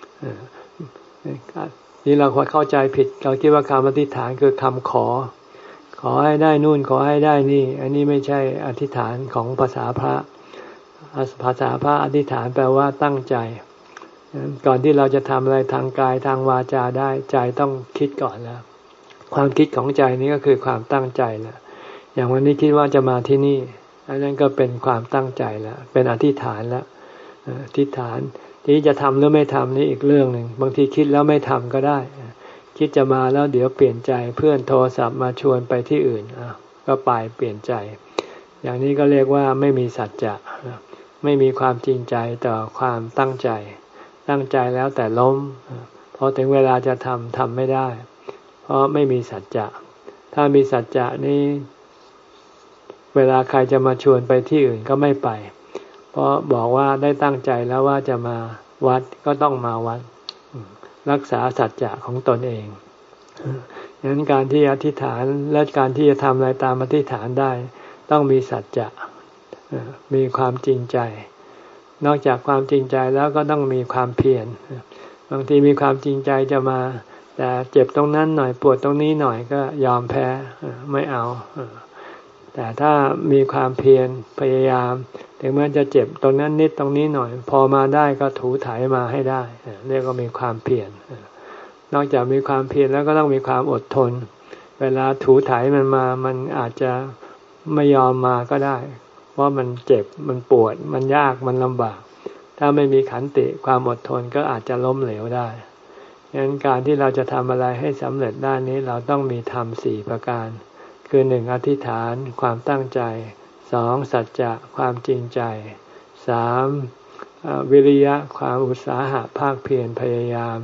นี่เราเข้าใจผิดเราคิดว่าคำอธิษฐานคือคำขอขอให้ได้นู่นขอให้ได้นี่อันนี้ไม่ใช่อธิษฐานของภาษาพระภาษาพระอธิษฐานแปลว่าตั้งใจก่อนที่เราจะทำอะไรทางกายทางวาจาได้ใจต้องคิดก่อนแล้วความคิดของใจนี้ก็คือความตั้งใจแล้วอย่างวันนี้คิดว่าจะมาที่นี่อันนั้นก็เป็นความตั้งใจแล้วเป็นอธิษฐานแล้วอธิษฐานที่จะทำหรือไม่ทำนี่อีกเรื่องหนึ่งบางทีคิดแล้วไม่ทำก็ได้คิดจะมาแล้วเดี๋ยวเปลี่ยนใจเพื่อนโทรศัพท์มาชวนไปที่อื่นก็ไปเปลี่ยนใจอย่างนี้ก็เรียกว่าไม่มีสัจจะไม่มีความจริงใจต่อความตั้งใจตั้งใจแล้วแต่ล้มพอถึงเวลาจะทำทำไม่ได้เพราะไม่มีสัจจะถ้ามีสัจจะนี่เวลาใครจะมาชวนไปที่อื่นก็ไม่ไปเพราะบอกว่าได้ตั้งใจแล้วว่าจะมาวัดก็ต้องมาวัดรักษาสัจจะของตนเองดังนั้นการที่อธิษฐานและการที่จะทำอะไรตามอธิษฐานได้ต้องมีสัจจะมีความจริงใจนอกจากความจริงใจแล้วก็ต้องมีความเพียรบางทีมีความจริงใจจะมาแต่เจ็บตรงนั้นหน่อยปวดตรงนี้หน่อยก็ยอมแพ้ไม่เอาแต่ถ้ามีความเพียรพยายามถึงแม้จะเจ็บตรงนั้นนิดตรงนี้หน่อยพอมาได้ก็ถูถ่ายมาให้ได้เรียกว่ามีความเพียรนอกจากมีความเพียรแล้วก็ต้องมีความอดทนเวลาถูถ่ายมันมามันอาจจะไม่ยอมมาก็ได้เพราะมันเจ็บมันปวดมันยากมันลำบากถ้าไม่มีขันติความอดทนก็อาจจะล้มเหลวได้ดังนั้นการที่เราจะทำอะไรให้สำเร็จด้านนี้เราต้องมีธรรมสี่ประการคือหนึ่งอธิษฐานความตั้งใจสองสัจจะความจริงใจสามวิริยะความอุตสาหะภาคเพียรพยายาม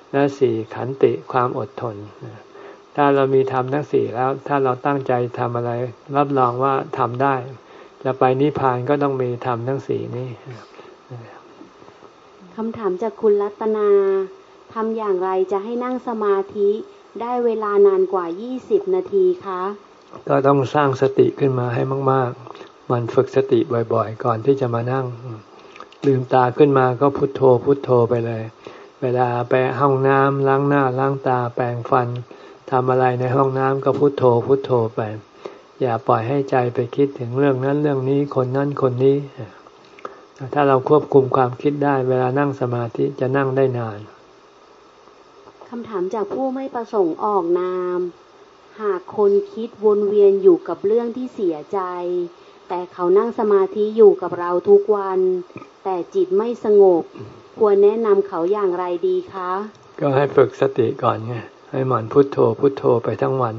และสี่ขันติความอดทนถ้าเรามีธรรมทั้งสี่แล้วถ้าเราตั้งใจทำอะไรรับรองว่าทำได้จะไปนิพพานก็ต้องมีธรรมทั้งสี่นี้คำถามจากคุณรัตนาทำอย่างไรจะให้นั่งสมาธิได้เวลานานกว่ายี่สิบนาทีคะก็ต้องสร้างสติขึ้นมาให้มากๆมันฝึกสติบ่อยๆก่อนที่จะมานั่งลืมตาขึ้นมาก็พุทโธพุทโธไปเลยเวลาไปห้องน้ำล้างหน้าล้างตาแปรงฟันทำอะไรในห้องน้ำก็พุทโธพุทโธไปอย่าปล่อยให้ใจไปคิดถึงเรื่องนั้นเรื่องนี้คนนั้นคนนี้ถ้าเราควบคุมความคิดได้เวลานั่งสมาธิจะนั่งได้นานคำถามจากผู้ไม่ประสงค์ออกนามหากคนคิดวนเวียนอยู่กับเรื่องที่เสียใจแต่เขานั่งสมาธิอยู่กับเราทุกวันแต่จิตไม่สงบควรแนะนำเขาอย่างไรดีคะก็ให้ฝึกสติก่อนไงให้หมั่นพุทโธพุทโธไปทั้งวัน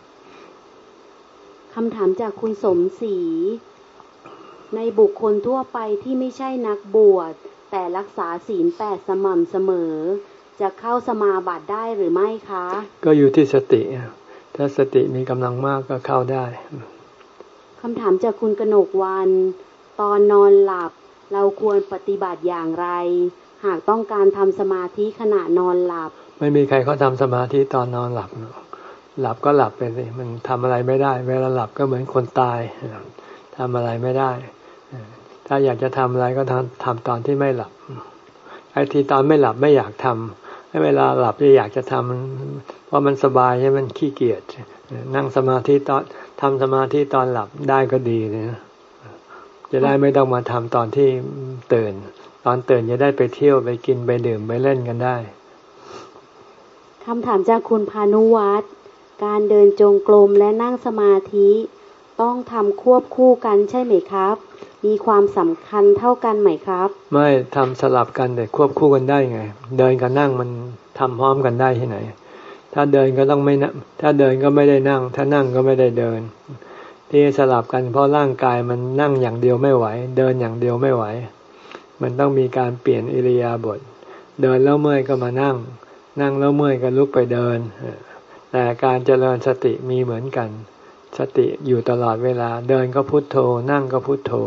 คำถามจากคุณสมศรีในบุคคลทั่วไปที่ไม่ใช่นักบวชแต่รักษาศีลแปดสม่ำเสมอจะเข้าสมาบัติได้หรือไม่คะก็อยู่ที่สติถ้าสติมีกำลังมากก็เข้าได้คำถามจากคุณกนกวันตอนนอนหลับเราควรปฏิบัติอย่างไรหากต้องการทำสมาธิขณะนอนหลับไม่มีใครเขาทำสมาธิตอนนอนหลับหลับก็หลับไปสิมันทำอะไรไม่ได้เวลาหลับก็เหมือนคนตายทำอะไรไม่ได้ถ้าอยากจะทำอะไรก็ทำทำตอนที่ไม่หลับไอ้ที่ตอนไม่หลับไม่อยากทำให้เวลาหลับจะอยากจะทำเพราะมันสบายใช่มันขี้เกียจนั่งสมาธิตอนทำสมาธิตอนหลับได้ก็ดีนะจะได้ไม่ต้องมาทำตอนที่ตื่นตอนตื่นจะได้ไปเที่ยวไปกินไปดื่มไปเล่นกันได้คำถามจากคุณพานุวัฒน์การเดินจงกรมและนั่งสมาธิต้องทำควบคู่กันใช่ไหมครับมีความสำคัญเท่ากันไหมครับไม่ทำสลับกันแต่ควบคู่กันได้ไงเดินกับนั่งมันทำพร้อมกันได้ที่ไหนถ้าเดินก็ต้องไม่นั่งถ้าเดินก็ไม่ได้นั่งถ้านั่งก็ไม่ได้เดินที่สลับกันเพราะร่างกายมันนั่งอย่างเดียวไม่ไหวเดินอย่างเดียวไม่ไหวมันต้องมีการเปลี่ยนอิริยาบถเดินแล้วเมื่อยก็มานั่งนั่งแล้วเมื่อยก็ลุกไปเดินแต่การเจริญสติมีเหมือนกันสติอยู่ตลอดเวลาเดินก็พุทโธนั่งก็พุทโธ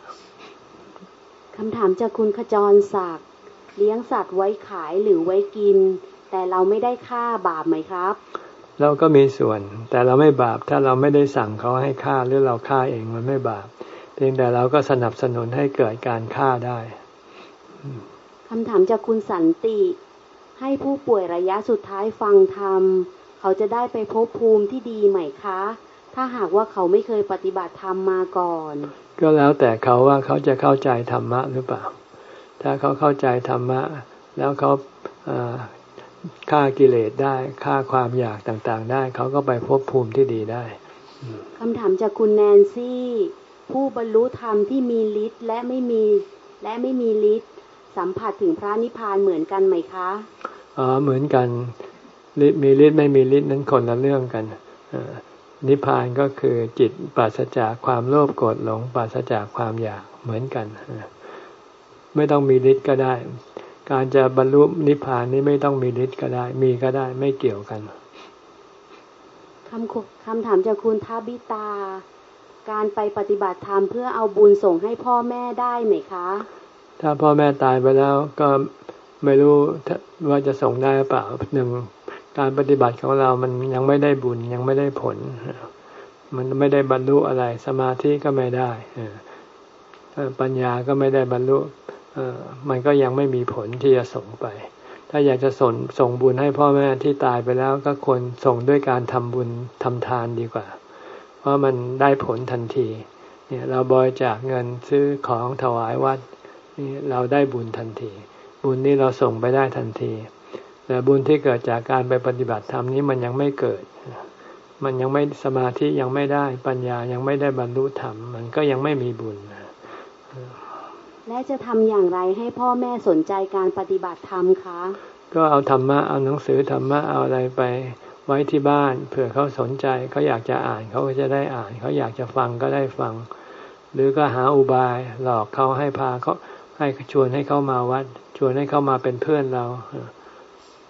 คำถามจากคุณขจรศักดิ์เลี้ยงสัตว์ไว้ขายหรือไว้กินแต่เราไม่ได้ฆ่าบาปไหมครับเราก็มีส่วนแต่เราไม่บาปถ้าเราไม่ได้สั่งเขาให้ฆ่าหรือเราฆ่าเองมันไม่บาปเพียงแต่เราก็สนับสนุนให้เกิดการฆ่าได้คำถามจากคุณสันติให้ผู้ป่วยระยะสุดท้ายฟังธรรมเขาจะได้ไปพบภูมิที่ดีไหมคะถ้าหากว่าเขาไม่เคยปฏิบัติธรรมมาก่อนก็แล้วแต่เขาว่าเขาจะเข้าใจธรรมะหรือเปล่าถ้าเขาเข้าใจธรรมะแล้วเขาฆ่ากิเลสได้ฆ่าความอยากต่างๆได้เขาก็ไปพบภูมิที่ดีได้คำถามจากคุณแนนซี่ผู้บรรลุธรรมที่มีฤทธิ์และไม่มีและไม่มีฤทธิ์สัมผัสถึงพระนิพพานเหมือนกันไหมคะอ๋อเหมือนกันฤทธิ์มีฤทธิ์ไม่มีฤทธิ์นั้นคนละเรื่องกันนิพพานก็คือจิตปราศจากความโลภโกรธหลงปราศจากความอยากเหมือนกันไม่ต้องมีฤทธิ์ก็ได้การจะบรรลุนิพพานนี้ไม่ต้องมีฤทธิ์ก็ได้มีก็ได้ไม่เกี่ยวกันคำคำถามจากคุณทบิตาการไปปฏิบัติธรรมเพื่อเอาบุญส่งให้พ่อแม่ได้ไหมคะถ้าพ่อแม่ตายไปแล้วก็ไม่รู้ว่าจะส่งได้หรือเปล่าหนึ่งการปฏิบัติของเรามันยังไม่ได้บุญยังไม่ได้ผลมันไม่ได้บรรลุอะไรสมาธิก็ไม่ได้ปัญญาก็ไม่ได้บรรลุมันก็ยังไม่มีผลที่จะส่งไปถ้าอยากจะส่งส่งบุญให้พ่อแม่ที่ตายไปแล้วก็ควรส่งด้วยการทำบุญทำทานดีกว่าเพราะมันได้ผลทันทีเนี่ยเราบริจาคเงินซื้อของถวายวัดนี่เราได้บุญทันทีบุญนี้เราส่งไปได้ทันทีแต่บุญที่เกิดจากการไปปฏิบัติธรรมนี้มันยังไม่เกิดมันยังไม่สมาธิยังไม่ได้ปัญญายังไม่ได้บรรลุธรรมมันก็ยังไม่มีบุญและจะทำอย่างไรให้พ่อแม่สนใจการปฏิบัติธรรมคะก็เอาธรรมะเอาหนังสือธรรมะเอาอะไรไปไว้ที่บ้านเผื่อเขาสนใจเขาอยากจะอ่านเขาก็จะได้อ่านเขาอยากจะฟังก็ได้ฟังหรือก็หาอุบายหลอกเขาให้พาเขาให้ชวนให้เขามาวัดชวนให้เขามาเป็นเพื่อนเรา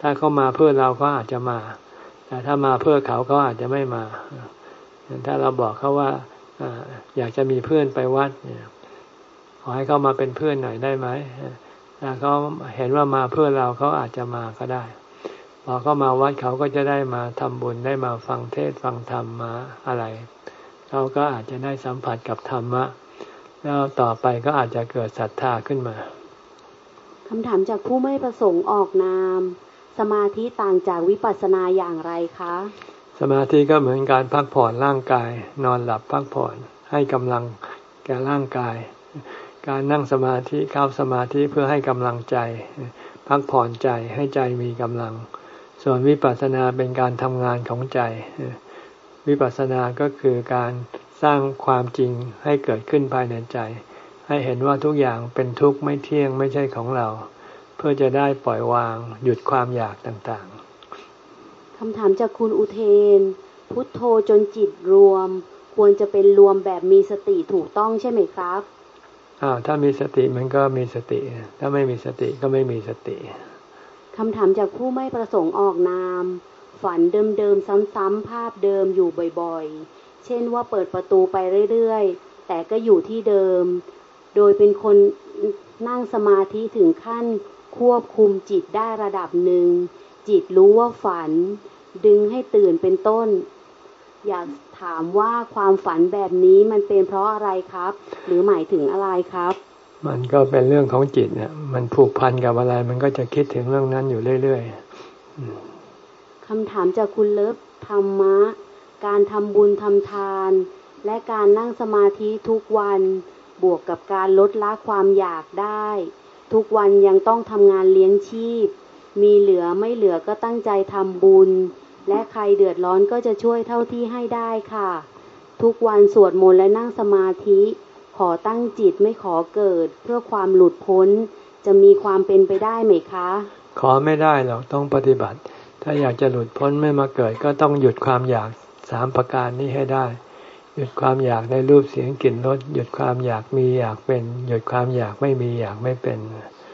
ถ้าเขามาเพื่อเราก็อาจจะมาแต่ถ้ามาเพื่อเขาเขาอาจจะไม่มาถ้าเราบอกเขาว่าอยากจะมีเพื่อนไปวัดเนี่ยขอให้เขามาเป็นเพื่อนหน่อยได้ไหมถ้าเขาเห็นว่ามาเพื่อเราเขาอาจจะมาก็ได้พอเขามาวัดเขาก็จะได้มาทำบุญได้มาฟังเทศน์ฟังธรรมมาอะไรเขาก็อาจจะได้สัมผัสกับธรรมะแล้วต่อไปก็อาจจะเกิดศรัทธาขึ้นมาคำถามจากผู้ไม่ประสงค์ออกนามสมาธิต่างจากวิปัสสนาอย่างไรคะสมาธิก็เหมือนการพักผ่อนร่างกายนอนหลับพักผ่อนให้กำลังแก่ร่างกายการนั่งสมาธิเข้าสมาธิเพื่อให้กำลังใจพักผ่อนใจให้ใจมีกำลังส่วนวิปัสสนาเป็นการทำงานของใจวิปัสสนาก็คือการสร้างความจริงให้เกิดขึ้นภายในใจให้เห็นว่าทุกอย่างเป็นทุกข์ไม่เที่ยงไม่ใช่ของเราเพื่อจะได้ปล่อยวางหยุดความอยากต่างๆคำถามจากคุณอุเทนพุทโธจนจิตรวมควรจะเป็นรวมแบบมีสติถูกต้องใช่ไหมครับอ้าวถ้ามีสติมันก็มีสติถ้าไม่มีสติก็ไม่มีสติคำถามจากผู้ไม่ประสงค์ออกนามฝันเดิมๆซ้ำๆภาพเดิมอยู่บ่อยๆเช่นว่าเปิดประตูไปเรื่อยๆแต่ก็อยู่ที่เดิมโดยเป็นคนนั่งสมาธิถึงขั้นควบคุมจิตได้ระดับหนึ่งจิตรู้ว่าฝันดึงให้ตื่นเป็นต้นอยากถามว่าความฝันแบบนี้มันเป็นเพราะอะไรครับหรือหมายถึงอะไรครับมันก็เป็นเรื่องของจิตเนี่ยมันผูกพันกับอะไรมันก็จะคิดถึงเรื่องนั้นอยู่เรื่อยๆคำถามจากคุณเลิฟธรรมะการทำบุญทำทานและการนั่งสมาธิทุกวันบวกกับการลดละความอยากได้ทุกวันยังต้องทำงานเลี้ยงชีพมีเหลือไม่เหลือก็ตั้งใจทำบุญและใครเดือดร้อนก็จะช่วยเท่าที่ให้ได้ค่ะทุกวันสวดมนต์และนั่งสมาธิขอตั้งจิตไม่ขอเกิดเพื่อความหลุดพ้นจะมีความเป็นไปได้ไหมคะขอไม่ได้หรอกต้องปฏิบัติถ้าอยากจะหลุดพ้นไม่มาเกิดก็ต้องหยุดความอยากสามประการนี้ให้ได้หยุดความอยากในรูปเสียงกลิ่นรสหยุดความอยากมีอยากเป็นหยุดความอยากไม่มีอยากไม่เป็น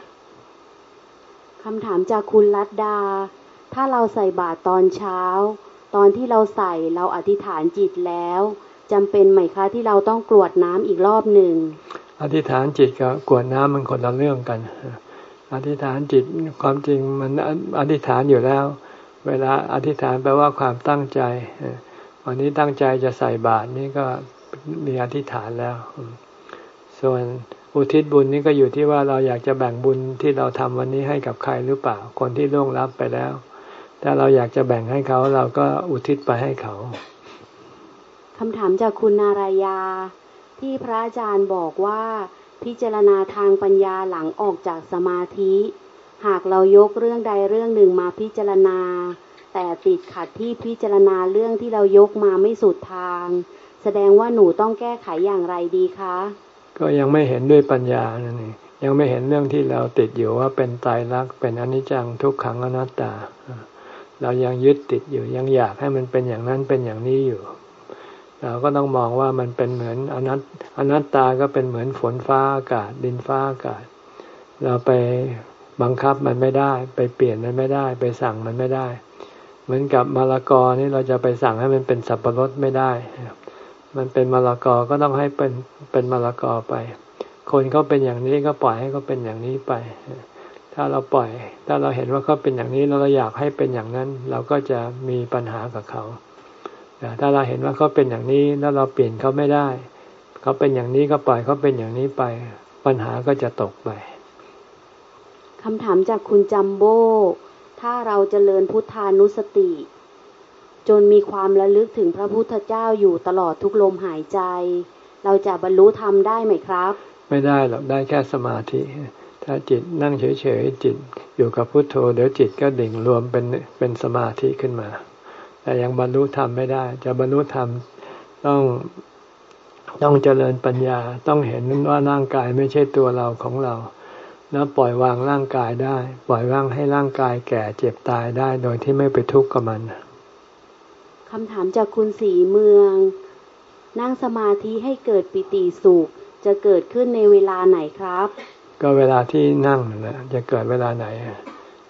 คำถามจากคุณรัตดาถ้าเราใส่บาตรตอนเช้าตอนที่เราใส่เราอธิษฐานจิตแล้วจำเป็นไหมคะที่เราต้องกรวดน้ำอีกรอบหนึ่งอธิษฐานจิตกับกรวดน้ำมันคนละเรื่องกันอธิษฐานจิตความจริงมันอธิษฐานอยู่แล้วเวลาอธิษฐานแปลว่าความตั้งใจวันนี้ตั้งใจจะใส่บาตรนี่ก็มีอธิษฐานแล้วส่วนอุทิศบุญนี่ก็อยู่ที่ว่าเราอยากจะแบ่งบุญที่เราทำวันนี้ให้กับใครหรือเปล่าคนที่ล่วงลับไปแล้วถ้าเราอยากจะแบ่งให้เขาเราก็อุทิศไปให้เขาคำถามจากคุณนารายาที่พระอาจารย์บอกว่าพิจารณาทางปัญญาหลังออกจากสมาธิหากเรายกเรื่องใดเรื่องหนึ่งมาพิจารณาแต่ติดขัดที่พิจารณาเรื่องที่เรายกมาไม่สุดทางแสดงว่าหนูต้องแก้ไขอย่างไรดีคะก็ยังไม่เห็นด้วยปัญญานั่นเองยังไม่เห็นเรื่องที่เราติดอยู่ว่าเป็นไตรลักษณ์เป็นอนิจจังทุกขังอนัตตาเรายังยึดติดอยู่ยังอยากให้มันเป็นอย่างนั้นเป็นอย่างนี้อยู่เราก็ต้องมองว่ามันเป็นเหมือนอนัตอนัตตาก็เป็นเหมือนฝนฟ้าอากาศดินฟ้าอากาศเราไปบังคับมันไม่ได้ไปเปลี่ยนมันไม่ได้ไปสั่งมันไม่ได้เหมือนกับมะละกอนี่เราจะไปสั่งให้มันเป็นสับปะรดไม่ได้มันเป็นมะละกอก็ต้องให้เป็นเป็นมะละกอไปคนเขาเป็นอย่างนี้ก็ปล่อยให้เขาเป็นอย่างนี้ไปถ้าเราปล่อยถ้าเราเห็นว่าเขาเป็นอย่างนี้แล้วเราอยากให้เป็นอย่างนั้นเราก็จะมีปัญหากับเขาแต่ถ้าเราเห็นว่าเขาเป็นอย่างนี้แล้วเราเปลี่ยนเขาไม่ได้เขาเป็นอย่างนี้ก็ปล่อยเขาเป็นอย่างนี้ไปปัญหาก็จะตกไปคำถามจากคุณจัมโบ้ถ้าเราเจริญพุทธานุสติจนมีความระลึกถึงพระพุทธเจ้าอยู่ตลอดทุกลมหายใจเราจะบรรลุธรรมได้ไหมครับไม่ได้หรอกได้แค่สมาธิถ้าจิตนั่งเฉยๆจิตอยู่กับพุทโธเดี๋ยวจิตก็ดิ่งรวมเป็นเป็นสมาธิขึ้นมาแต่ยังบรรลุธรรมไม่ได้จะบรรลุธรรมต้องต้องเจริญปัญญาต้องเห็นว่าร่างกายไม่ใช่ตัวเราของเราแล้วปล่อยวางร่างกายได้ปล่อยวางให้ร่างกายแก่เจ็บตายได้โดยที่ไม่ไปทุกข์กับมันคำถามจากคุณศรีเมืองนั่งสมาธิให้เกิดปิติสุขจะเกิดขึ้นในเวลาไหนครับก็เวลาที่นั่งนั่นแหละจะเกิดเวลาไหน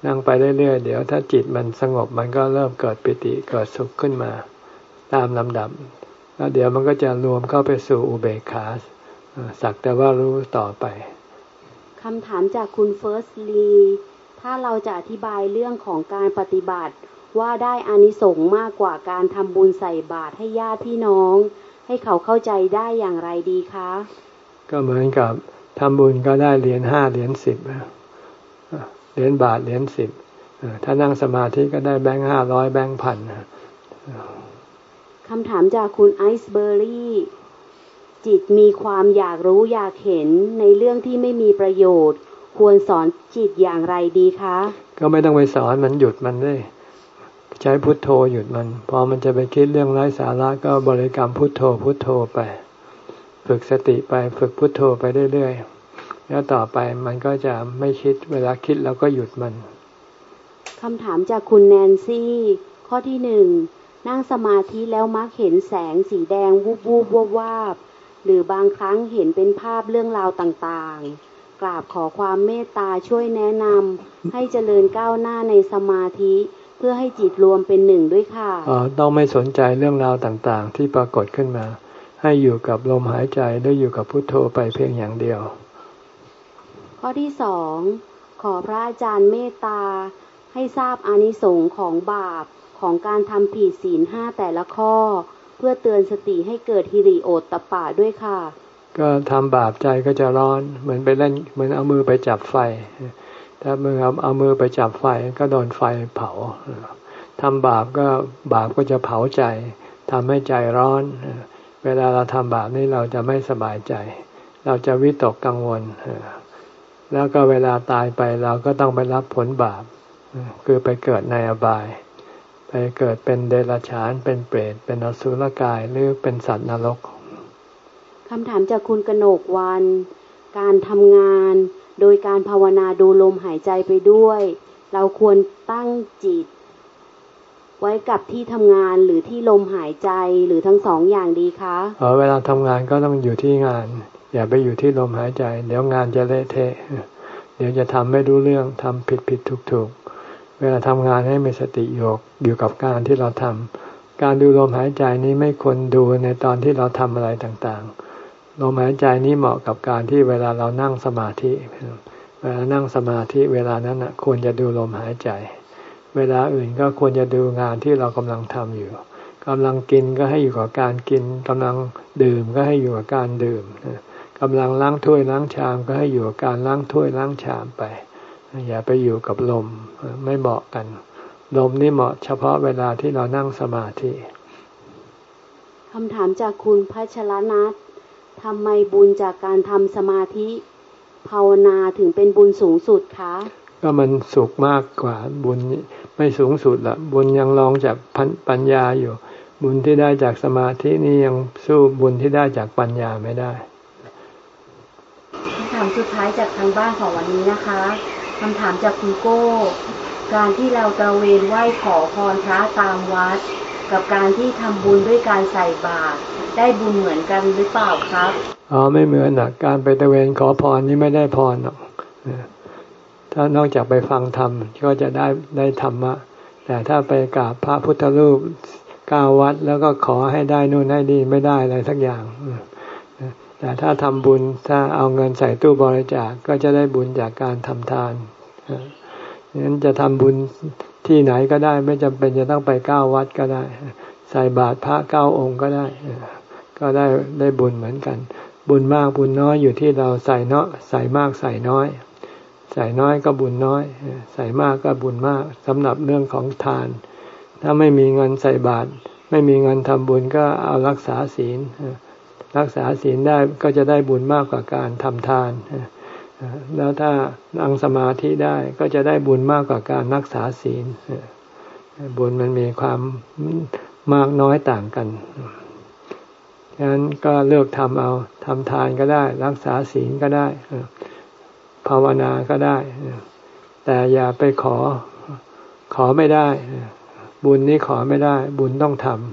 นั่งไปเรื่อยๆเดี๋ยวถ้าจิตมันสงบมันก็เริ่มเกิดปิติเกิดสุขขึ้นมาตามลำดับแล้วเดี๋ยวมันก็จะรวมเข้าไปสู่อุเบกขาสักแต่ว่ารู้ต่อไปคำถามจากคุณเฟิร์สลีถ้าเราจะอธิบายเรื่องของการปฏิบัติว่าได้อานิสงส์มากกว่าการทำบุญใส่บาตรให้ญาติพี่น้องให้เขาเข้าใจได้อย่างไรดีคะก็เหมือนกับทำบุญก็ได้เหรียญห้าเหรียญสิบเหรียญบาทเหรียญสิบถ้านั่งสมาธิก็ได้แบงค์ห้าร้อยแบงค์พันคำถามจากคุณไอซ์เบอร์รี่จิตมีความอยากรู้อยากเห็นในเรื่องที่ไม่มีประโยชน์ควรสอนจิตอย่างไรดีคะก็ไม่ต้องไปสอนมันหยุดมันได้ใช้พุทโธหยุดมันพอมันจะไปคิดเรื่องไร้สาระก็บริกรรมพุทโธพุทโธไปฝึกสติไปฝึกพุทโธไปเรื่อยๆแล้วต่อไปมันก็จะไม่คิดเวลาคิดแล้วก็หยุดมันคำถามจากคุณแนนซี่ข้อที่หนึ่งนั่งสมาธิแล้วมักเห็นแสงสีแดงวูบวูบวบวาบหรือบางครั้งเห็นเป็นภาพเรื่องราวต่างๆกราบขอความเมตตาช่วยแนะนำให้เจริญก้าวหน้าในสมาธิเพื่อให้จิตรวมเป็นหนึ่งด้วยค่ะอ๋อต้องไม่สนใจเรื่องราวต่างๆที่ปรากฏขึ้นมาให้อยู่กับลมหายใจได้อยู่กับพุทโธไปเพียงอย่างเดียวข้อที่สองขอพระอาจารย์เมตตาให้ทราบอานิสงส์ของบาปของการทำผิดศีลห้าแต่ละข้อเพื่อเตือนสติให้เกิดฮิริโอตตัปปะด้วยค่ะก็ทำบาปใจก็จะร้อนเหมือนไปเล่นเหมือนเอามือไปจับไฟถ้ามือเอาเอามือไปจับไฟก็โดนไฟเผาทำบาปก็บาปก็จะเผาใจทำให้ใจร้อนเวลาเราทำบาปนี่เราจะไม่สบายใจเราจะวิตกกังวลแล้วก็เวลาตายไปเราก็ต้องไปรับผลบาปคือไปเกิดในอบายไปเกิดเป็นเดรัจฉานเป็นเปรตเป็นอสุรกายหรือเป็นสัตว์นรกคำถามจากคุณกนกวันการทำงานโดยการภาวนาดูลมหายใจไปด้วยเราควรตั้งจิตไว้กับที่ทำงานหรือที่ลมหายใจหรือทั้งสองอย่างดีคะอ๋อเวลาทำงานก็ต้องอยู่ที่งานอย่าไปอยู่ที่ลมหายใจเดี๋ยวงานจะเละเทะเดี๋ยวจะทำไม่รู้เรื่องทำผิดผิดถูกถูกเวลาทำงานให้มีสติอยู่อยู่กับการที่เราทำการดูลมหายใจนี้ไม่ควรดูในตอนที่เราทำอะไรต่างๆลมหายใจนี้เหมาะกับการที่เวลาเรานั่งสมาธิเวลานั่งสมาธิเวลานั้นนะควรจะดูลมหายใจเวลาอื่นก็ควรจะดูงานที่เรากำลังทำอยู่กำลังกินก็ให้อยู่กับการกินกำลังดื่มก็ให้อยู่กับการดื่มกำลังล้างถ้วยล้างชามก็ให้อยู่กับการล้างถ้วยล้างชามไปอย่าไปอยู่กับลมไม่เหมาะกันลมนี่เหมาะเฉพาะเวลาที่เรานั่งสมาธิคำถามจากคุณพัชรนัททำไมบุญจากการทำสมาธิภาวนาถึงเป็นบุญสูงสุดคะก็มันสุขมากกว่าบุญไม่สูงสุดละบุญยังรองจากปัญญาอยู่บุญที่ได้จากสมาธินี่ยังสู้บุญที่ได้จากปัญญาไม่ได้คำถามสุดท้ายจากทางบ้านของวันนี้นะคะคำถามจากคุณโก้การที่เราตระเวนไหว้ขอพรพระตามวัดกับการที่ทำบุญด้วยการใส่บาตรได้บุญเหมือนกันหรือเปล่าครับอ๋อไม่เหมือนนะการไปตระเวนขอพรนี่ไม่ได้พรหรอกถ้านอกจากไปฟังธรรมก็จะได้ได้ธรรมะแต่ถ้าไปกราบพระพุทธรูปเก้าวัดแล้วก็ขอให้ได้นู่นให้นี่ไม่ได้อะไรสักอย่างแต่ถ้าทำบุญถ้าเอาเงินใส่ตู้บริจาคก็จะได้บุญจากการทำทานงั้นจะทำบุญที่ไหนก็ได้ไม่จำเป็นจะต้องไปเก้าวัดก็ได้ใส่บาตรพระเก้าองค์ก็ได้ก็ได้ได้บุญเหมือนกันบุญมากบุญน้อยอยู่ที่เราใส่เนาะใส่มากใส่น้อยใส่น้อยก็บุญน้อยใส่มากก็บุญมากสำหรับเรื่องของทานถ้าไม่มีเงินใส่บาตรไม่มีเงินทำบุญก็เอารักษาศีลรักษาศีลได้ก็จะได้บุญมากกว่าการทำทานแล้วถ้านั่งสมาธิได้ก็จะได้บุญมากกว่าการรักษาศีลบุญมันมีความมากน้อยต่างกันฉะนั้นก็เลือกทำเอาทำทานก็ได้รักษาศีลก็ได้ภาวนาก็ได้แต่อย่าไปขอขอไม่ได้บุญนี้ขอไม่ได้บุญ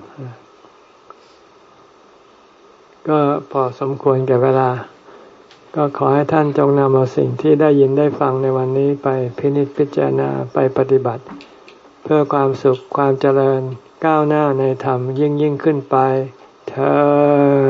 ต้องทำก็พอสมควรแก่เวลาก็ก็ขอให้ท่านจงนำเอาสิ่งที่ได้ยินได้ฟังในวันนี้ไปพินิจพิจารณาไปปฏิบัติเพื่อความสุขความเจริญก้าวหน้าในธรรมยิ่งยิ่งขึ้นไปเทอญ